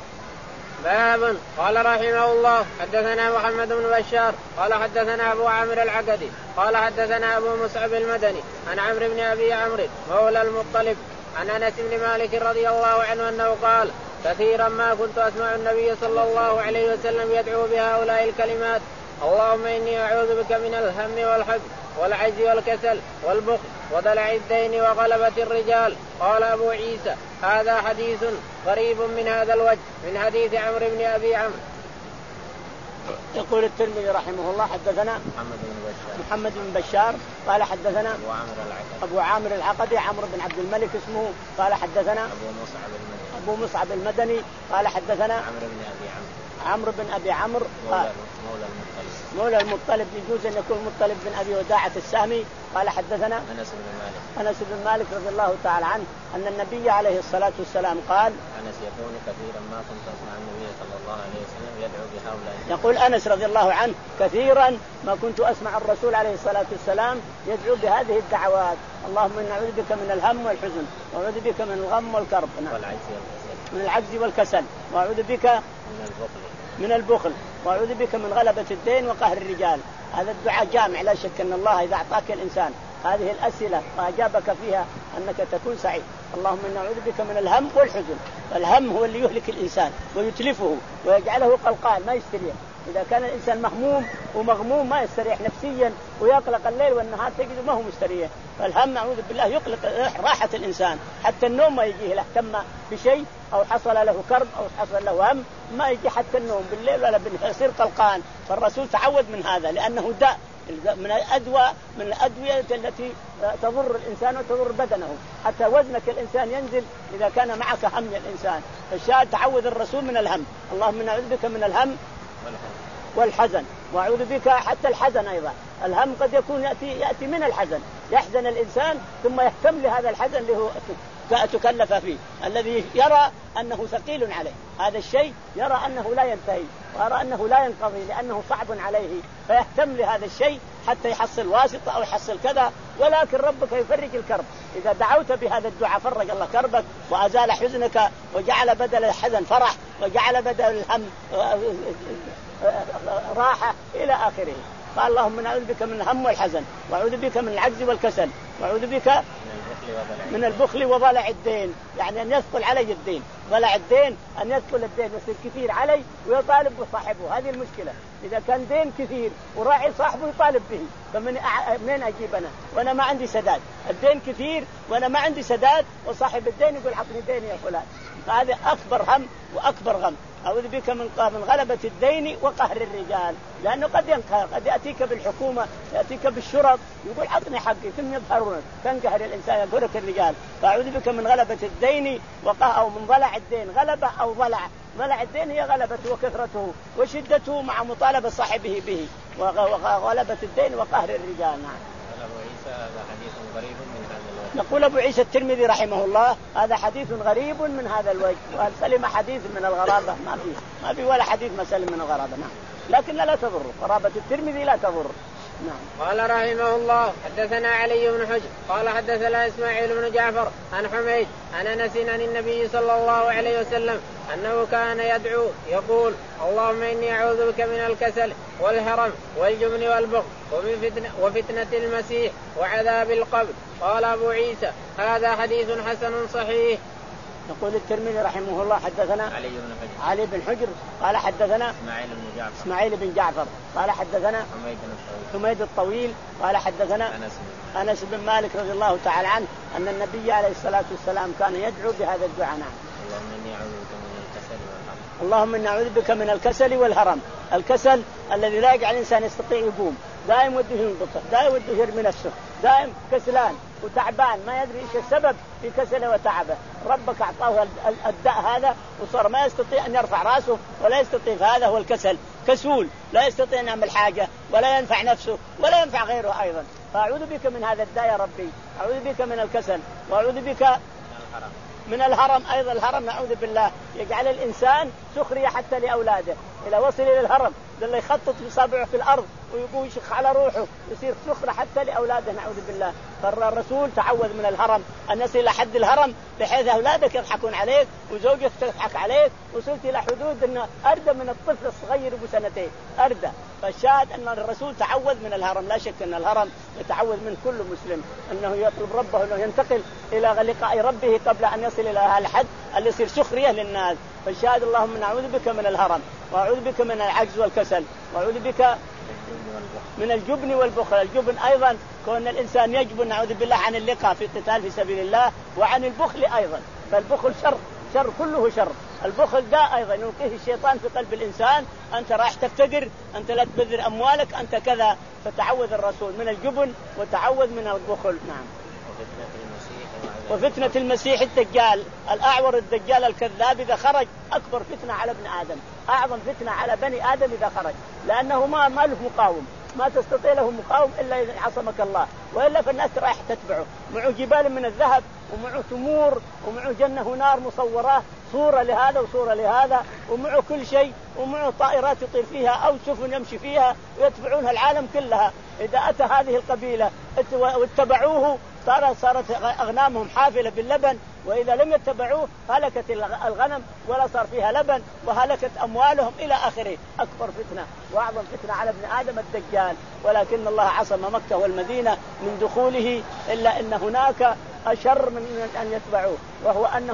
باب. قال رحمه الله حدثنا محمد بن بشار قال حدثنا أبو عامر العقدي قال حدثنا أبو مصعب المدني عن عمرو بن أبي عمرو مولى المطلب عن أنس بن مالك رضي الله عنه أنه قال كثيرا ما كنت أسمع النبي صلى الله عليه وسلم يدعو بهؤلاء الكلمات: اللهم إني أعوذ بك من الهم والحزن والعجز والكسل والبخل وضلع الدين وغلبة الرجال. قال أبو عيسى هذا حديث غريب من هذا الوجه من حديث عمرو بن أبي عمرو. يقول الترمذي رحمه الله حدثنا محمد بن بشار محمد بن بشار قال حدثنا أبو عامر العقدي أبو عامر العقدي عمرو بن عبد الملك اسمه قال حدثنا أبو مصعب المدني أبو مصعب المدني قال حدثنا عمرو بن أبي عمرو عمرو بن أبي عمرو مولى, مولى المطلب مولى المطلب يجوز أن يكون مطلب بن أبي وداعة السامي. قال حدثنا أنس بن مالك أنس بن مالك رضي الله تعالى عنه أن النبي عليه الصلاة والسلام قال أنس يقول كثيرا ما كنت أسمع النبي صلى الله عليه وسلم يدعو بهؤلاء. يقول أنس رضي الله عنه كثيرا ما كنت أسمع الرسول عليه الصلاة والسلام يدعو بهذه الدعوات: اللهم إنا نعوذ بك من الهم والحزن وأعوذ بك من الغم والكرب من العجز والكسل وأعوذ بك من البخل من البخل وأعوذ بك من غلبة الدين وقهر الرجال. هذا الدعاء جامع لا شك أن الله إذا أعطاك الإنسان هذه الأسئلة وأجابك فيها أنك تكون سعيد. اللهم إنا نعوذ بك من الهم والحزن. الهم هو اللي يهلك الإنسان ويتلفه ويجعله قلقان ما يستريح، إذا كان الإنسان مهموم ومغموم ما يستريح نفسيا ويقلق الليل والنهار تجد ما هو مستريح. فالهم نعوذ بالله يقلق راحة الإنسان، حتى النوم ما يجيه له، اهتم بشيء أو حصل له كرب أو حصل له هم ما يجي حتى النوم بالليل ولا بالنهار، يصير قلقان. فالرسول تعود من هذا لأنه داء من الأدوية من الأدوية التي تضر الإنسان وتضر بدنه، حتى وزنك الإنسان ينزل إذا كان معك هم الإنسان. فالشاهد تعود الرسول من الهم. اللهم نعوذ بك من الهم والحزن، وأعوذ بك حتى الحزن أيضا. الهم قد يكون يأتي, يأتي من الحزن، يحزن الإنسان ثم يهتم لهذا الحزن اللي هو تكلف فيه، الذي يرى أنه ثقيل عليه، هذا الشيء يرى أنه لا ينتهي ويرى أنه لا ينقضي لأنه صعب عليه، فيهتم لهذا الشيء حتى يحصل واسطة أو يحصل كذا. ولكن ربك يفرج الكرب، إذا دعوت بهذا الدعاء فرج الله كربك وأزال حزنك وجعل بدل الحزن فرح وجعل بدل الهم راحة إلى آخره. قال اللهم نعوذ بك من الهم والحزن، وأعوذ بك من العجز والكسل، وأعوذ بك من البخل وضلع الدين، يعني أن يثقل علي الدين. ضلع الدين أن يثقل الدين يصير كثير علي ويطالب بصاحبه، هذه المشكلة. إذا كان دين كثير وراعي صاحبه يطالب به، فمن أع... منين أجيب أنا وأنا ما عندي سداد؟ الدين كثير وأنا ما عندي سداد، وصاحب الدين يقول عطني ديني يا فلان. فهذا أكبر هم وأكبر غم. أعوذ بك من من غلبة الدين وقهر الرجال، لأنه قد ينقهر، قد يأتيك بالحكومة يأتيك بالشرط يقول عطني حقي ثم يظهرون، تنقهر الإنسان يقهرك الرجال. فأعوذ بك من غلبة الدين وقهر أو من ضلع الدين، غلبة أو ضلع. ضلع الدين هي غلبته وكثرته وشدته مع مطالبة صاحبه به، وغلبة الدين وقهر الرجال. نعم. أبو عيسى هذا حديث غريب من هذا الوجه. يقول أبو عيسى الترمذي رحمه الله هذا حديث غريب من هذا الوجه، وهل سلم حديث من الغرابة؟ ما في ما في ولا حديث ما سلم من الغرابة. نعم، لكن لا تضر غرابة الترمذي لا تضر. نعم. قال رحمه الله حدثنا علي بن حجر قال حدثنا إسماعيل بن جعفر عن حميد عن أنس عن النبي صلى الله عليه وسلم أنه كان يدعو يقول اللهم إني أعوذ بك من الكسل والهرم والجبن والبخل وفتنة, وفتنة المسيح وعذاب القبر. قال أبو عيسى هذا حديث حسن صحيح. يقول الترمذي رحمه الله حدثنا علي بن حجر علي بن حجر قال حدثنا إسماعيل بن جعفر إسماعيل بن جعفر قال حدثنا حميد بن حميد الطويل قال حدثنا أنس أنس بن مالك رضي الله تعالى عنه أن النبي عليه الصلاة والسلام كان يدعو بهذا الدعاء. نعم. اللهم إني أعوذ بك من الكسل والهرم. اللهم إني أعوذ بك من الكسل والهرم. الكسل الذي لا يجعل الإنسان يستطيع يقوم، دائم وده ينبطح، دائم وده يرمي نفسه، دائم كسلان وتعبان ما يدري ايش السبب في كسله وتعبه. ربك اعطاه الداء هذا وصار ما يستطيع ان يرفع راسه ولا يستطيع، هذا هو الكسل، كسول لا يستطيع ان يعمل حاجه ولا ينفع نفسه ولا ينفع غيره ايضا. فاعوذ بك من هذا الداء يا ربي، اعوذ بك من الكسل واعوذ بك من الهرم. ايضا الهرم نعوذ بالله يجعل الانسان سخريه حتى لاولاده، الى وصل الى الهرم اللي يخطط بصابعه في الارض ويقول يشخ على روحه يصير سخرة حتى لأولاده نعوذ بالله. فالرسول تعوذ من الهرم أن يصل إلى حد الهرم بحيث أولادك يضحكون عليك وزوجك تضحك عليك، وصلت إلى حدود أنه أردى من الطفل الصغير بسنتين أردى. فالشاهد أن الرسول تعوذ من الهرم. لا شك أن الهرم يتعوذ من كل مسلم أنه يطلب ربه أنه ينتقل إلى لقاء ربه قبل أن يصل إلى هذا الحد اللي يصير سخرية للناس. فالشاهد اللهم نعوذ بك من الهرم وأعوذ بك من العجز والكسل وأعوذ بك من الجبن والبخل. الجبن أيضا كون الإنسان يجبن نعوذ بالله عن اللقاء في القتال في سبيل الله، وعن البخل أيضا، فالبخل شر، شر كله شر. البخل ده أيضا يلقيه الشيطان في قلب الإنسان، أنت راح تفتقر، أنت لا تبذر أموالك، أنت كذا. فتعوذ الرسول من الجبن وتعوذ من البخل. نعم. وفتنة المسيح الدجال الأعور الدجال الكذاب إذا خرج أكبر فتنة على ابن آدم، أعظم فتنة على بني آدم إذا خرج، لأنه ما ما له مقاوم، ما تستطيع له مقاوم إلا إذا عصمك الله، وإلا فالناس رايح تتبعه. معه جبال من الذهب ومعه تمور ومعه جنة نار مصورة صورة لهذا وصورة لهذا، ومعه كل شيء، ومعه طائرات يطير فيها أو سفن يمشي فيها ويتبعونها العالم كلها. إذا أتى هذه القبيلة واتبعوه صارت صارت أغنامهم حافلة باللبن، وإذا لم يتبعوه هلكت الغنم ولا صار فيها لبن وهلكت أموالهم إلى آخره. أكبر فتنة وأعظم فتنة على ابن آدم الدجال. ولكن الله عصم مكة والمدينة من دخوله، إلا أن هناك أشر من أن يتبعوه، وهو أنهم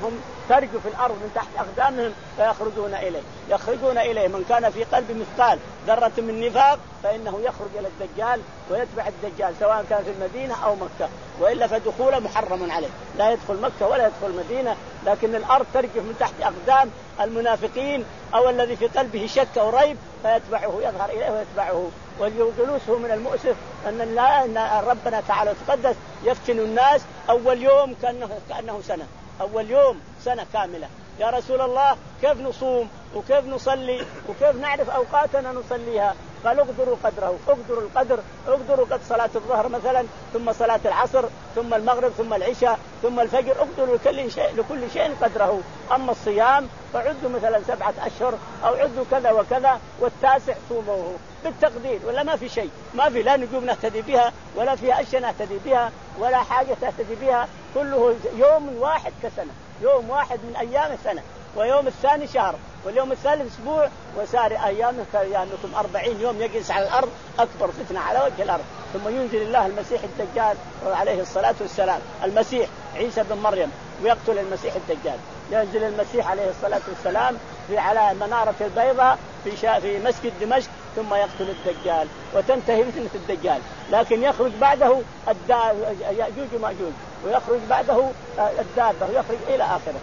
ترجف الأرض من تحت أقدامهم فيخرجون إليه يخرجون إليه من كان في قلب مثقال ذرة من نفاق فإنه يخرج إلى الدجال ويتبع الدجال سواء كان في المدينة أو مكة، وإلا فدخوله محرم عليه، لا يدخل مكة ولا يدخل المدينة، لكن الأرض ترجف من تحت أقدام المنافقين أو الذي في قلبه شك أو ريب فيتبعه يظهر إليه ويتبعه. وجلوسه من المؤسف أن الله أن ربنا تعالى وتقدس يفتن الناس أول يوم كأنه, كأنه سنة، أول يوم سنة كاملة. يا رسول الله كيف نصوم وكيف نصلي وكيف نعرف أوقاتنا نصليها؟ قال اقدروا قدره، اقدروا القدر، اقدروا قد صلاة الظهر مثلا ثم صلاة العصر ثم المغرب ثم العشاء ثم الفجر، اقدروا لكل شيء لكل شيء قدره. أما الصيام فعدوا مثلا سبعة أشهر أو عدوا كذا وكذا، والتاسع صوموه بالتقدير، ولا ما في شيء، ما في لا نجوم نهتدي بها ولا فيها أشياء نهتدي بها ولا حاجة تهتدي بها، كله يوم واحد كسنة، يوم واحد من أيام السنة، ويوم الثاني شهر، واليوم الثالث أسبوع، وسار أيامه كأيامكم أربعين يوم يجلس على الأرض أكبر فتنة على وجه الأرض. ثم ينزل الله المسيح الدجال عليه الصلاة والسلام، المسيح عيسى بن مريم، ويقتل المسيح الدجال. ينزل المسيح عليه الصلاة والسلام في على منارة البيضاء في شا في مسجد دمشق ثم يقتل الدجال وتنتهي فتنة الدجال. لكن يخرج بعده يأجوج ومأجوج، ويخرج بعده الدابة، ويخرج إلى آخره.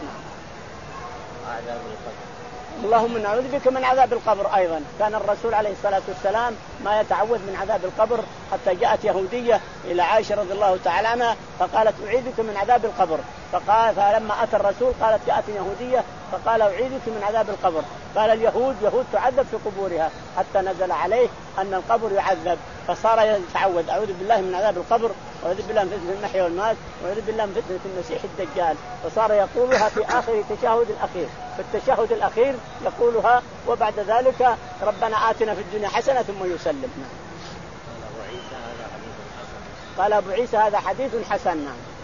عذاب القبر. اللهم نعوذ بك من عذاب القبر. أيضا كان الرسول عليه الصلاة والسلام ما يتعوذ من عذاب القبر، حتى جاءت يهودية إلى عائشة رضي الله تعالى عنها فقالت أعيذك من عذاب القبر، فقال فلما أتى الرسول قالت جاءت يهودية فقال أعيذك من عذاب القبر. قال اليهود يهود تعذب في قبورها، حتى نزل عليه أن القبر يعذب، فصار يتعوذ أعوذ بالله من عذاب القبر، وأعوذ بالله من فتنة المحيا والمات، وأعوذ بالله من فتنة المسيح الدجال، فصار يقولها في آخر التشهد الأخير، في التشهد الأخير يقولها، وبعد ذلك ربنا آتنا في الدنيا حسنة ثم يسلم. قال أبو عيسى هذا حديث حسن.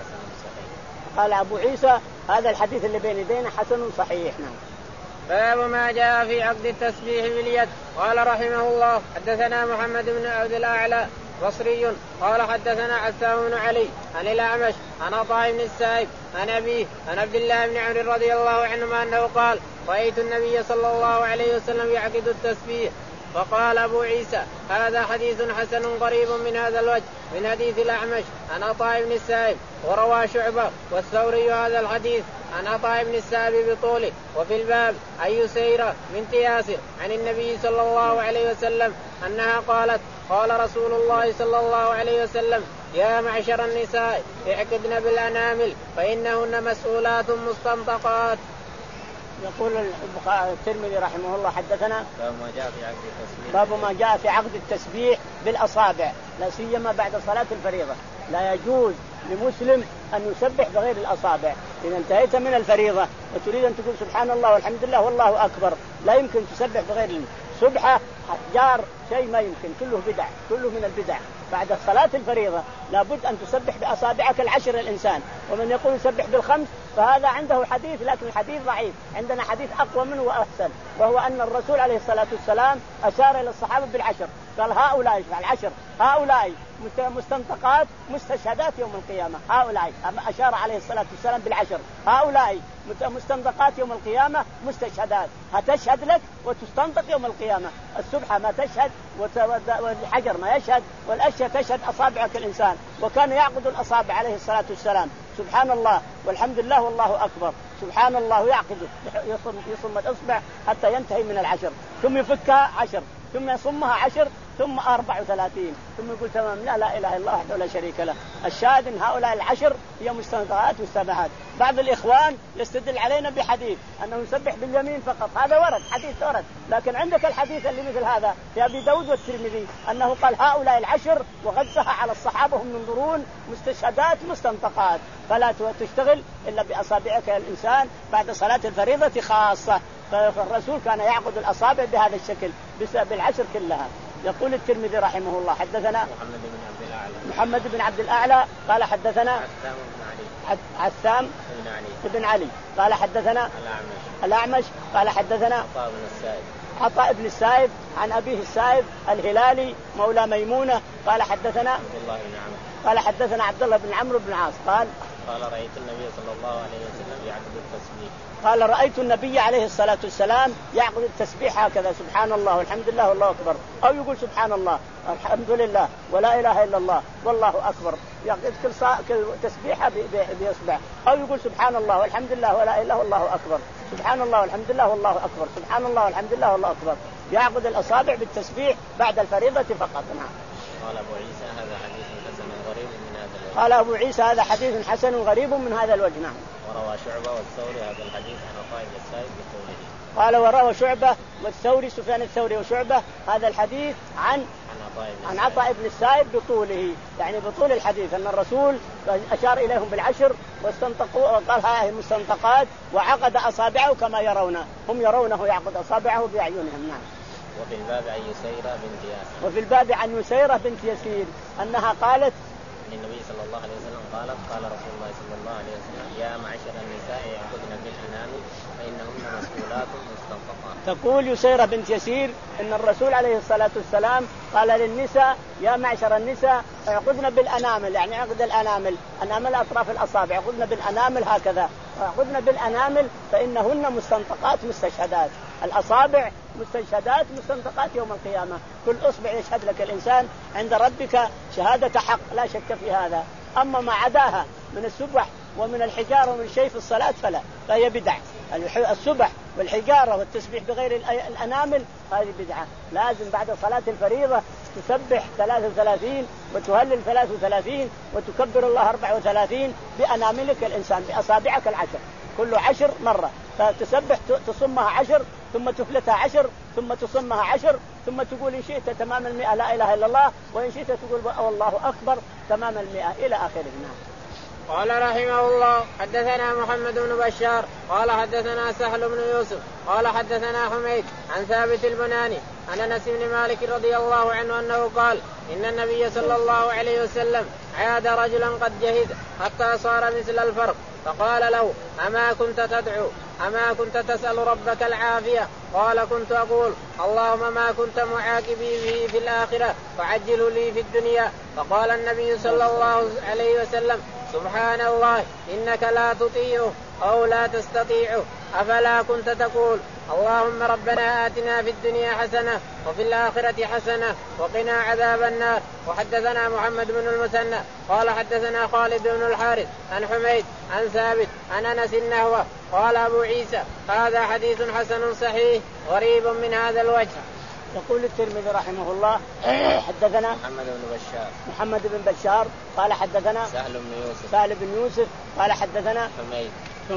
قال أبو عيسى هذا الحديث اللي بين يدينا حسن صحيح. نعم. باب ما جاء في عقد التسبيح باليد. قال رحمه الله حدثنا محمد بن عبد الأعلى بصري قال حدثنا عثمان بن علي عن الأعمش عن عطاء بن السائب عن أبيه عن عبد الله بن عمرو رضي الله عنهما أنه قال رأيت النبي صلى الله عليه وسلم يعقد التسبيح. فقال أبو عيسى هذا حديث حسن قريب من هذا الوجه من حديث الأعمش عن عطاء بن السائب. وروى شعبة والثوري هذا الحديث عن عطاء بن السائب بطوله. وفي الباب عن يسيرة بنت ياسر عن النبي صلى الله عليه وسلم أنها قالت قال رسول الله صلى الله عليه وسلم يا معشر النساء اعقدن بالأنامل فإنهن مسؤولات مستنطقات. يقول الترمذي رحمه الله حدثنا باب ما جاء في عقد التسبيح باب ما جاء في عقد التسبيح بالأصابع، لا سيما بعد صلاة الفريضة. لا يجوز لمسلم أن يسبح بغير الأصابع. إذا انتهيت من الفريضة وتريد أن تقول سبحان الله والحمد لله والله أكبر، لا يمكن تسبح بغير سبحة جار شيء ما يمكن، كله بدع، كله من البدع. بعد صلاة الفريضة لابد أن تسبح بأصابعك العشر الإنسان. ومن يقول يسبح بالخمس فهذا عنده حديث، لكن الحديث ضعيف. عندنا حديث أقوى منه وأحسن، وهو أن الرسول عليه الصلاة والسلام أشار إلى الصحابة بالعشر، قال هؤلاء العشر هؤلاء مستنطقات مستشهدات يوم القيامة، هؤلاء أشار عليه الصلاة والسلام بالعشر، هؤلاء مستنطقات يوم القيامة مستشهدات، هتشهد لك وتستنطق يوم القيامة. السبحة ما تشهد والحجر ما يشهد، والأشياء تشهد أصابعك الإنسان. وكان يعقد الأصابع عليه الصلاة والسلام، سبحان الله والحمد لله والله أكبر، سبحان الله يعقد يصم, يصم الإصبع حتى ينتهي من العشر، ثم يفكها عشر، ثم يصمها عشر، ثم أربع وثلاثين، ثم يقول تمام لا لا إله إلا الله وحده لا شريك له. الشاهد إن هؤلاء العشر هي مستنطقات والسبحات. بعض الإخوان يستدل علينا بحديث أنه يسبح باليمين فقط، هذا ورد، حديث ورد، لكن عندك الحديث اللي مثل هذا في أبي داود والترمذي أنه قال هؤلاء العشر وغزها على الصحابة هم ينظرون مستشهدات مستنطقات، فلا تشتغل إلا بأصابعك يا الإنسان بعد صلاة الفريضة خاصة. فالرسول كان يعقد الأصابع بهذا الشكل بالعشر كلها. يقول الترمذي رحمه الله حدثنا محمد بن عبد الأعلى محمد بن عبد الأعلى قال حدثنا عثام بن علي عثام بن علي بن علي قال حدثنا الأعمش الأعمش قال حدثنا عطاء بن السائب عطاء بن السائب عن أبيه السائب الهلالي مولى ميمونة قال حدثنا عبد الله بن عمرو قال حدثنا عبد الله بن عمرو بن العاص قال قال رأيت النبي صلى الله عليه وسلم يعقد التسبيح. قال رأيت النبي عليه الصلاة والسلام يعقد التسبيح هكذا سبحان الله والحمد لله والله أكبر، أو يقول سبحان الله الحمد لله ولا إله إلا الله والله أكبر، يعقد كل صا... كل تسبيحة بإصبع، أو يقول سبحان الله والحمد لله ولا إله والله أكبر، سبحان الله والحمد لله والله أكبر، سبحان الله والحمد لله والله أكبر، يعقد الأصابع بالتسبيح بعد الفريضة فقط. نعم. قال أبو عيسى هذا حديث حسن غريب من هذا الوجه. قال أبو عيسى هذا حديث حسن غريب من هذا الوجه. نعم. وروى شعبة والثوري هذا الحديث عن عطاء بن السائب بطوله. قال وروى شعبة والثوري سفيان الثوري وشعبة هذا الحديث عن عن عطاء بن السائب بطوله، يعني بطول الحديث أن الرسول أشار إليهم بالعشر واستنطقوا وقال هذه المستنطقات وعقد أصابعه كما يرون، هم يرونه يعقد أصابعه بأعينهم. نعم. وفي الباب عن يسيرة بنت ياسر. وفي الباب عن يسيرة بنت يسير أنها قالت النبي صلى الله عليه وسلم قالت قال رسول الله صلى الله عليه وسلم يا معشر النساء يأخذن بالأنامل فإنهن مسؤولات مستنطقات. تقول يسيرة بنت يسير إن الرسول عليه الصلاة والسلام قال للنساء يا معشر النساء يأخذن بالأنامل، يعني عقد الأنامل، أنامل أطراف الأصابع، يأخذن بالأنامل هكذا، يأخذن بالأنامل فإنهن مستنطقات مستشهدات، الأصابع مستشهدات مستنطقات يوم القيامة، كل أصبع يشهد لك الإنسان عند ربك شهادة حق لا شك في هذا. أما ما عداها من السبح ومن الحجارة ومن شيء في الصلاة فلا، فهي بدعة. السبح والحجارة والتسبيح بغير الأنامل هذه بدعة. لازم بعد صلاة الفريضة تسبح ثلاث وثلاثين وتهلل ثلاث وثلاثين وتكبر الله أربع وثلاثين بأناملك الإنسان بأصابعك العشر، كل عشر مرة، فتسبح تصمها عشر ثم تفلتها عشر ثم تصمها عشر ثم تقول إن شئت تمام المئة لا إله إلا الله وإن شئت تقول والله أكبر تمام المئة إلى آخره. قال رحمه الله حدثنا محمد بن بشار قال حدثنا سهل بن يوسف قال حدثنا حميد عن ثابت البناني عن أنس بن مالك رضي الله عنه أنه قال إن النبي صلى الله عليه وسلم عاد رجلا قد جهد حتى صار مثل الفرق فقال له أما كنت تدعو أما كنت تسأل ربك العافية؟ قال كنت أقول اللهم ما كنت معاقبي به في الآخرة فعجله لي في الدنيا. فقال النبي صلى الله عليه وسلم سبحان الله إنك لا تطيعه أو لا تستطيعه، أفلا كنت تقول اللهم ربنا آتنا في الدنيا حسنة وفي الآخرة حسنة وقنا عذاب النار. وحدثنا محمد بن المثنى قال حدثنا خالد بن الحارث عن حميد عن ثابت عن أنس النهوة. قال أبو عيسى هذا حديث حسن صحيح غريب من هذا الوجه. يقول الترمذي رحمه الله حدثنا محمد بن بشار محمد بن بشار قال حدثنا سهل بن يوسف سهل بن يوسف قال حدثنا حميد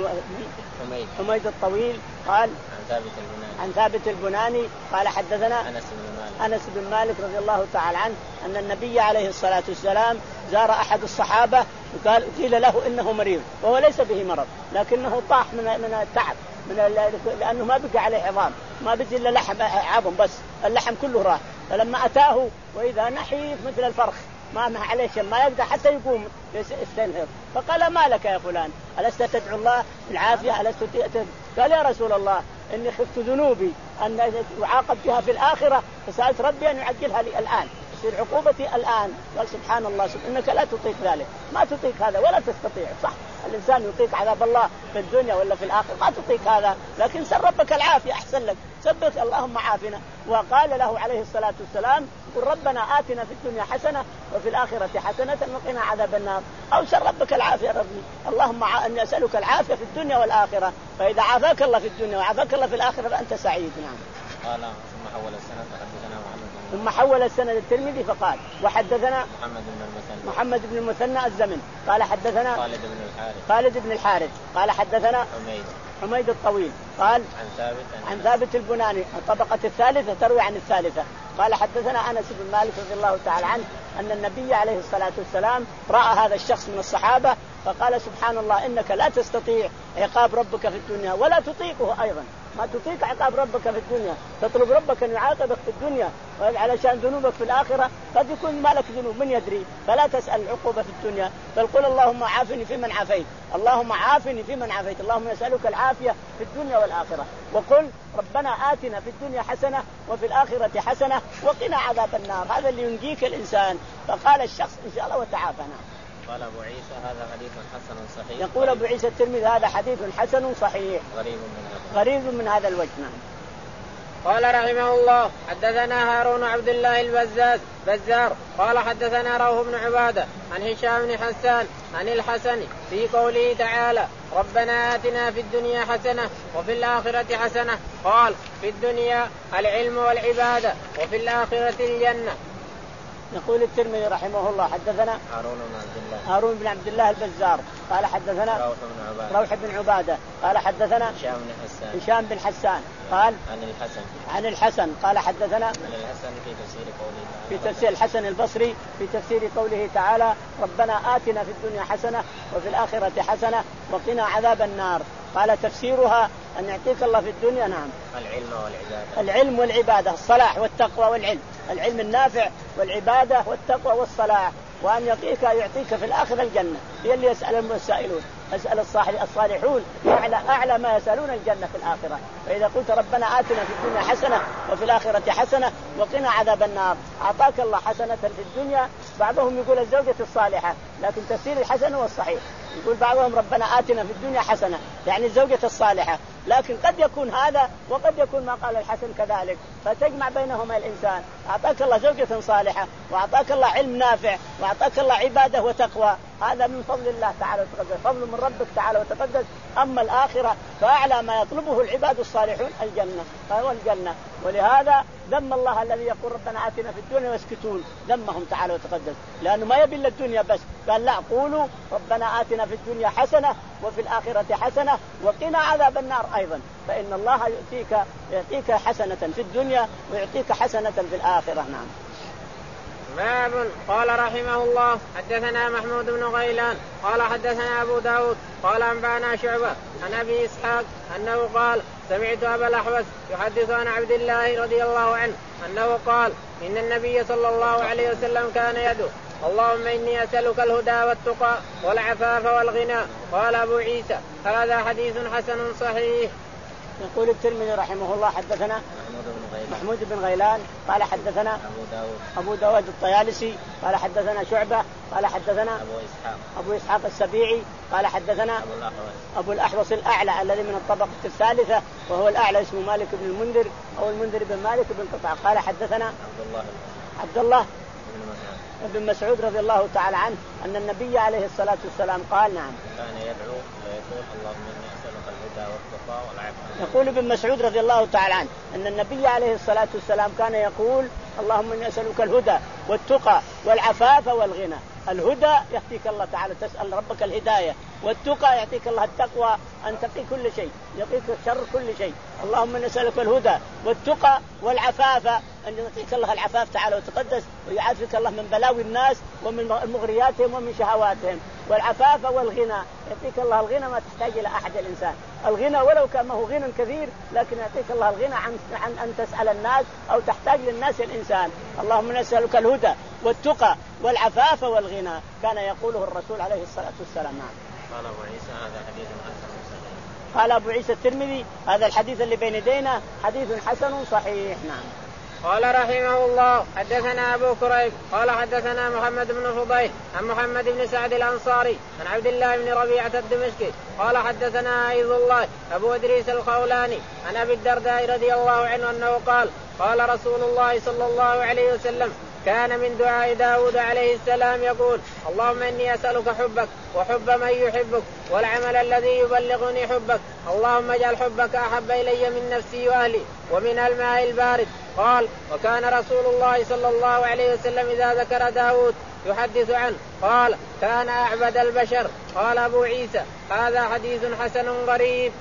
حميد حميد الطويل قال عن ثابت البناني عن ثابت البناني قال حدثنا أنس بن مالك أنس بن مالك رضي الله تعالى عنه أن النبي عليه الصلاة والسلام زار أحد الصحابة وقال قيل له إنه مريض وهو ليس به مرض لكنه طاح من من التعب من لأنه ما بقى عليه عظام، ما بقي إلا لحم عظم بس، اللحم كله راح. فلما أتاه وإذا نحيف مثل الفرخ ما عليه شيء، ما يقدر حتى يقوم يستنهض. فقال ما لك يا فلان ألست تدعو الله العافية ألست تأتي؟ قال يا رسول الله إني خفت ذنوبي أن أعاقب بها في الآخرة فسألت ربي أن يعجلها لي الآن، تصير عقوبتي الآن. قال سبحان الله إنك لا تطيق ذلك، ما تطيق هذا ولا تستطيع. صح الإنسان يطيق عذاب الله في الدنيا ولا في الآخرة، ما تطيق هذا، لكن سل ربك العافية أحسن لك، سبك اللهم عافنا. وقال له عليه الصلاة والسلام قل ربنا آتنا في الدنيا حسنة وفي الآخرة حسنة وقنا عذاب النار، أو سل ربك العافية ربي اللهم أني أسألك العافية في الدنيا والآخرة، فإذا عافاك الله في الدنيا وعافاك الله في الآخرة فأنت سعيد. نعم. قال ثم حول السنة فحدثنا محمد ثم حول السنة الترمذي فقال وحدثنا محمد بن المثنى محمد بن المثنى الزمن قال حدثنا خالد بن الحارث خالد بن الحارث قال حدثنا حميد حميد الطويل قال عن ثابت عن ثابت البناني الطبقة الثالثة تروي عن الثالثة قال حدثنا أنس بن مالك رضي الله تعالى عنه أن النبي عليه الصلاة والسلام رأى هذا الشخص من الصحابة فقال سبحان الله إنك لا تستطيع عقاب ربك في الدنيا ولا تطيقه أيضا، ما تطيق عقاب ربك في الدنيا، تطلب ربك أن يعاقبك في الدنيا علشان ذنوبك في الآخرة قد يكون مالك ذنوب من يدري، فلا تسأل العقوبة في الدنيا، بل قل اللهم عافني في من عافيت اللهم عافني في من عافيت اللهم نسألك العافية في الدنيا والآخرة، وقل ربنا آتنا في الدنيا حسنة وفي الآخرة حسنة وقنا عذاب النار، هذا اللي ينجيك الإنسان. فقال الشخص إن شاء الله وتعافنا. قال أبو عيسى هذا حديث حسن صحيح. يقول أبو عيسى الترمذي هذا حديث حسن صحيح غريب من هذا غريب من هذا الوجه. نعم. قال رحمه الله حدثنا هارون عبد الله البزاز بزار قال حدثنا روح بن عبادة عن هشام بن حسان عن الحسن في قوله تعالى ربنا آتنا في الدنيا حسنة وفي الآخرة حسنة. قال في الدنيا العلم والعبادة وفي الآخرة الجنة. يقول الترمذي رحمه الله حدثنا هارون بن عبد الله هارون بن عبد الله البزار قال حدثنا روح بن عبادة روح بن عبادة قال حدثنا هشام بن حسان هشام بن حسان قال عن الحسن عن الحسن قال حدثنا عن الحسن في تفسير قوله في تفسير الحسن البصري في تفسير قوله تعالى ربنا آتنا في الدنيا حسنة وفي الآخرة حسنة وقنا عذاب النار. قال تفسيرها أن يعطيك الله في الدنيا نعم العلم والعبادة العلم والعبادة الصلاح والتقوى والعلم العلم النافع والعبادة والتقوى والصلاح وأن يعطيك يعطيك في الآخرة الجنة. هي اللي يسأل السائلون يسأل الصالحون أعلى أعلى ما يسألون الجنة في الآخرة. فإذا قلت ربنا آتنا في الدنيا حسنة وفي الآخرة حسنة وقنا عذاب النار أعطاك الله حسنة في الدنيا. بعضهم يقول الزوجة الصالحة لكن تفسير الحسن هو الصحيح. يقول بعضهم ربنا آتنا في الدنيا حسنة يعني الزوجة الصالحة لكن قد يكون هذا وقد يكون ما قال الحسن كذلك فتجمع بينهما الإنسان. أعطاك الله زوجة صالحة وأعطاك الله علم نافع وأعطاك الله عبادة وتقوى هذا من فضل الله تعالى وتقدس فضل من ربك تعالى وتقدس. أما الآخرة فأعلى ما يطلبه العباد الصالحون الجنة فهو الجنة. ولهذا ذم الله الذي يقول ربنا آتنا في الدنيا ويسكتون ذمهم تعالى وتقدس لأنه ما يبي الدنيا بس قال لا قولوا ربنا آتنا في الدنيا حسنة وفي الآخرة حسنة وقنا عذاب النار أيضا. فإن الله يعطيك يعطيك حسنة في الدنيا ويعطيك حسنة في الآخرة. نعم. باب قال رحمه الله حدثنا محمود بن غيلان قال حدثنا أبو داود قال أنبأنا شعبة عن أبي إسحاق أنه قال سمعت أبا الأحوص يحدث عن عبد الله رضي الله عنه أنه قال إن النبي صلى الله عليه وسلم كان يدعو اللهم إني أسألك الهدى والتقى والعفاف والغنى. قال أبو عيسى هذا حديث حسن صحيح. يقول الترمذي رحمه الله حدثنا محمود بن غيلان قال حدثنا أبو داود أبو داود الطيالسي قال حدثنا شعبة قال حدثنا أبو إسحاق أبو إسحاق السبيعي قال حدثنا أبو الأحوص أبو الأحوص الأعلى الذي من الطبقة الثالثة وهو الأعلى اسمه مالك بن المنذر أو المنذر بن مالك بن قطع قال حدثنا عبد الله عبد الله ابن مسعود رضي الله تعالى عنه أن النبي عليه الصلاة والسلام قال نعم كان يدعو ويقول اللهم إني أسألك الهدى والتقى والعفاف. يقول ابن مسعود رضي الله تعالى عنه أن النبي عليه الصلاة والسلام كان يقول اللهم إني أسألك الهدى والتقى والعفاف والغنى. الهدى يعطيك الله تعالى تسأل ربك الهداية والتقى يعطيك الله التقوى أن تقي كل شيء يقيك شر كل شيء. اللهم نسألك الهدى والتقى والعفاف أن يعطيك الله العفاف تعالى وتقدس ويعافيك الله من بلاوي الناس ومن مغرياتهم ومن شهواتهم. والعفاف والغنى يعطيك الله الغنى ما تحتاج إلى أحد الإنسان الغنى ولو كان ما هو غنى كثير لكن يعطيك الله الغنى عن, عن أن تسأل الناس أو تحتاج للناس الإنسان. اللهم نسألك الهدى والتقى والعفاف والغنى كان يقوله الرسول عليه الصلاة والسلام. نعم. قال أبو عيسى هذا حديث حسن صحيح. قال أبو عيسى الترمذي هذا الحديث اللي بين يدينا حديث حسن صحيح. نعم. قال رحمه الله حدثنا أبو كريب قال حدثنا محمد بن فضيل عن محمد بن سعد الأنصاري عن عبد الله بن ربيعة الدمشقي قال حدثنا عيذ الله أبو إدريس الخولاني عن أبي الدرداء رضي الله عنه أنه قال قال رسول الله صلى الله عليه وسلم كان من دعاء داود عليه السلام يقول اللهم إني أسألك حبك وحب من يحبك والعمل الذي يبلغني حبك اللهم اجعل حبك أحب إلي من نفسي وأهلي ومن الماء البارد. قال وكان رسول الله صلى الله عليه وسلم إذا ذكر داود يحدث عنه قال كان أعبد البشر. قال أبو عيسى هذا حديث حسن غريب.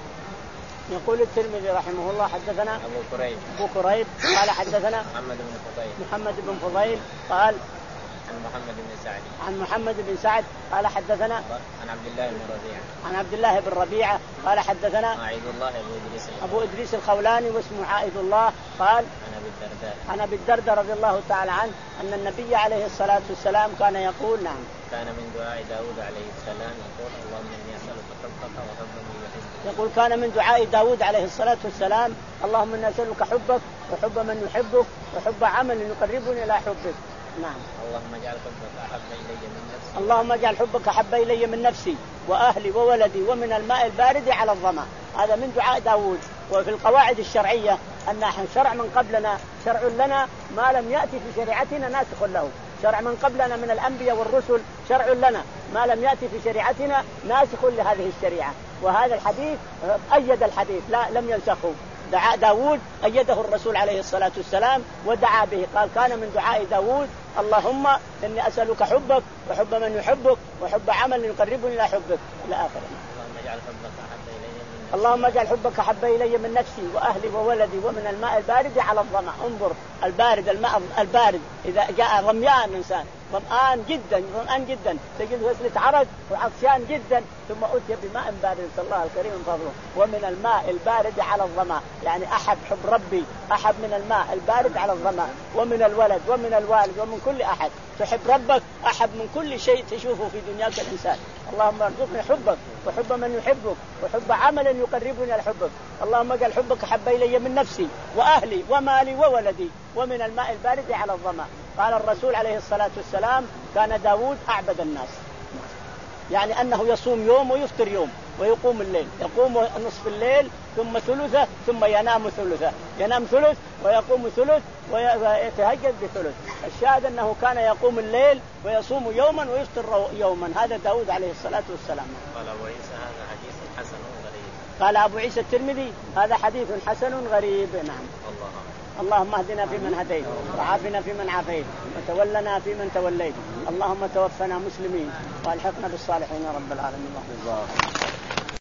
يقول الترمذي رحمه الله حدثنا أبو كريب أبو كريب قال حدثنا محمد بن فضيل محمد بن فضيل قال عن محمد بن سعد عن محمد بن سعد قال حدثنا عن عبد الله بن ربيعة عن عبد الله بن ربيعة قال حدثنا عائد الله أبو إدريس أبو إدريس الخولاني واسمه عائد الله قال عن أبي الدرداء عن أبي الدرداء رضي الله تعالى عنه أن النبي عليه الصلاة والسلام كان يقول نعم كان من دعاء داود عليه السلام يقول اللهم إني أسألك حبك وحب من يحبك. يقول كان من دعاء داود عليه الصلاة والسلام اللهم إني أسألك حبك وحب من يحبك وحب عمل يقربني إلى حبك. نعم. اللهم اجعل حبك أحب إلي من نفسي اللهم اجعل حبك أحب إلي من نفسي وأهلي وولدي ومن الماء البارد على الظمأ. هذا من دعاء داود. وفي القواعد الشرعية أن شرع من قبلنا شرع لنا ما لم يأتي في شريعتنا ناسخ له. شرع من قبلنا من الأنبياء والرسل شرع لنا ما لم يأتي في شريعتنا ناسخ لهذه الشريعة. وهذا الحديث أيد الحديث لا لم ينسخه. دعاء داود أيده الرسول عليه الصلاة والسلام ودعا به. قال كان من دعاء داود اللهم إني أسألك حبك وحب من يحبك وحب عمل يقربني إلى حبك إلى آخره. اللهم اجعل حبك أحب إلي من نفسي وأهلي وولدي ومن الماء البارد على الظمأ. انظر البارد الماء البارد إذا جاء ظميان إنسان ظمآن جدا ظمآن جدا تجد وسلة عرق وعطشان جدا ثم أتي بماء بارد صلى الله الكريم من فضله. ومن الماء البارد على الظمأ يعني أحب حب ربي أحب من الماء البارد على الظمأ. ومن الولد ومن الوالد ومن كل أحد تحب ربك أحب من كل شيء تشوفه في دنياك الإنسان. اللهم ارزقني حبك وحب من يحبك وحب عمل يقربني إلى حبك. اللهم اجعل حبك أحب إلي من نفسي وأهلي ومالي وولدي ومن الماء البارد على الظمأ. قال الرسول عليه الصلاة والسلام كان داود أعبد الناس يعني أنه يصوم يوم ويفطر يوم ويقوم الليل. يقوم نصف الليل ثم ثلثه ثم ينام ثلثه ينام ثلث ويقوم ثلث ويتهجد بثلث. الشاهد أنه كان يقوم الليل ويصوم يوما ويفطر يوما. هذا داود عليه الصلاة والسلام. قال أبو عيسى هذا حديث حسن غريب. قال أبو عيسى الترمذي هذا حديث حسن غريب. نعم. الله. اللهم اهدنا فيمن هديت وعافنا فيمن عافيت وتولنا فيمن توليت. اللهم توفنا مسلمين والحقنا بالصالحين يا رب العالمين.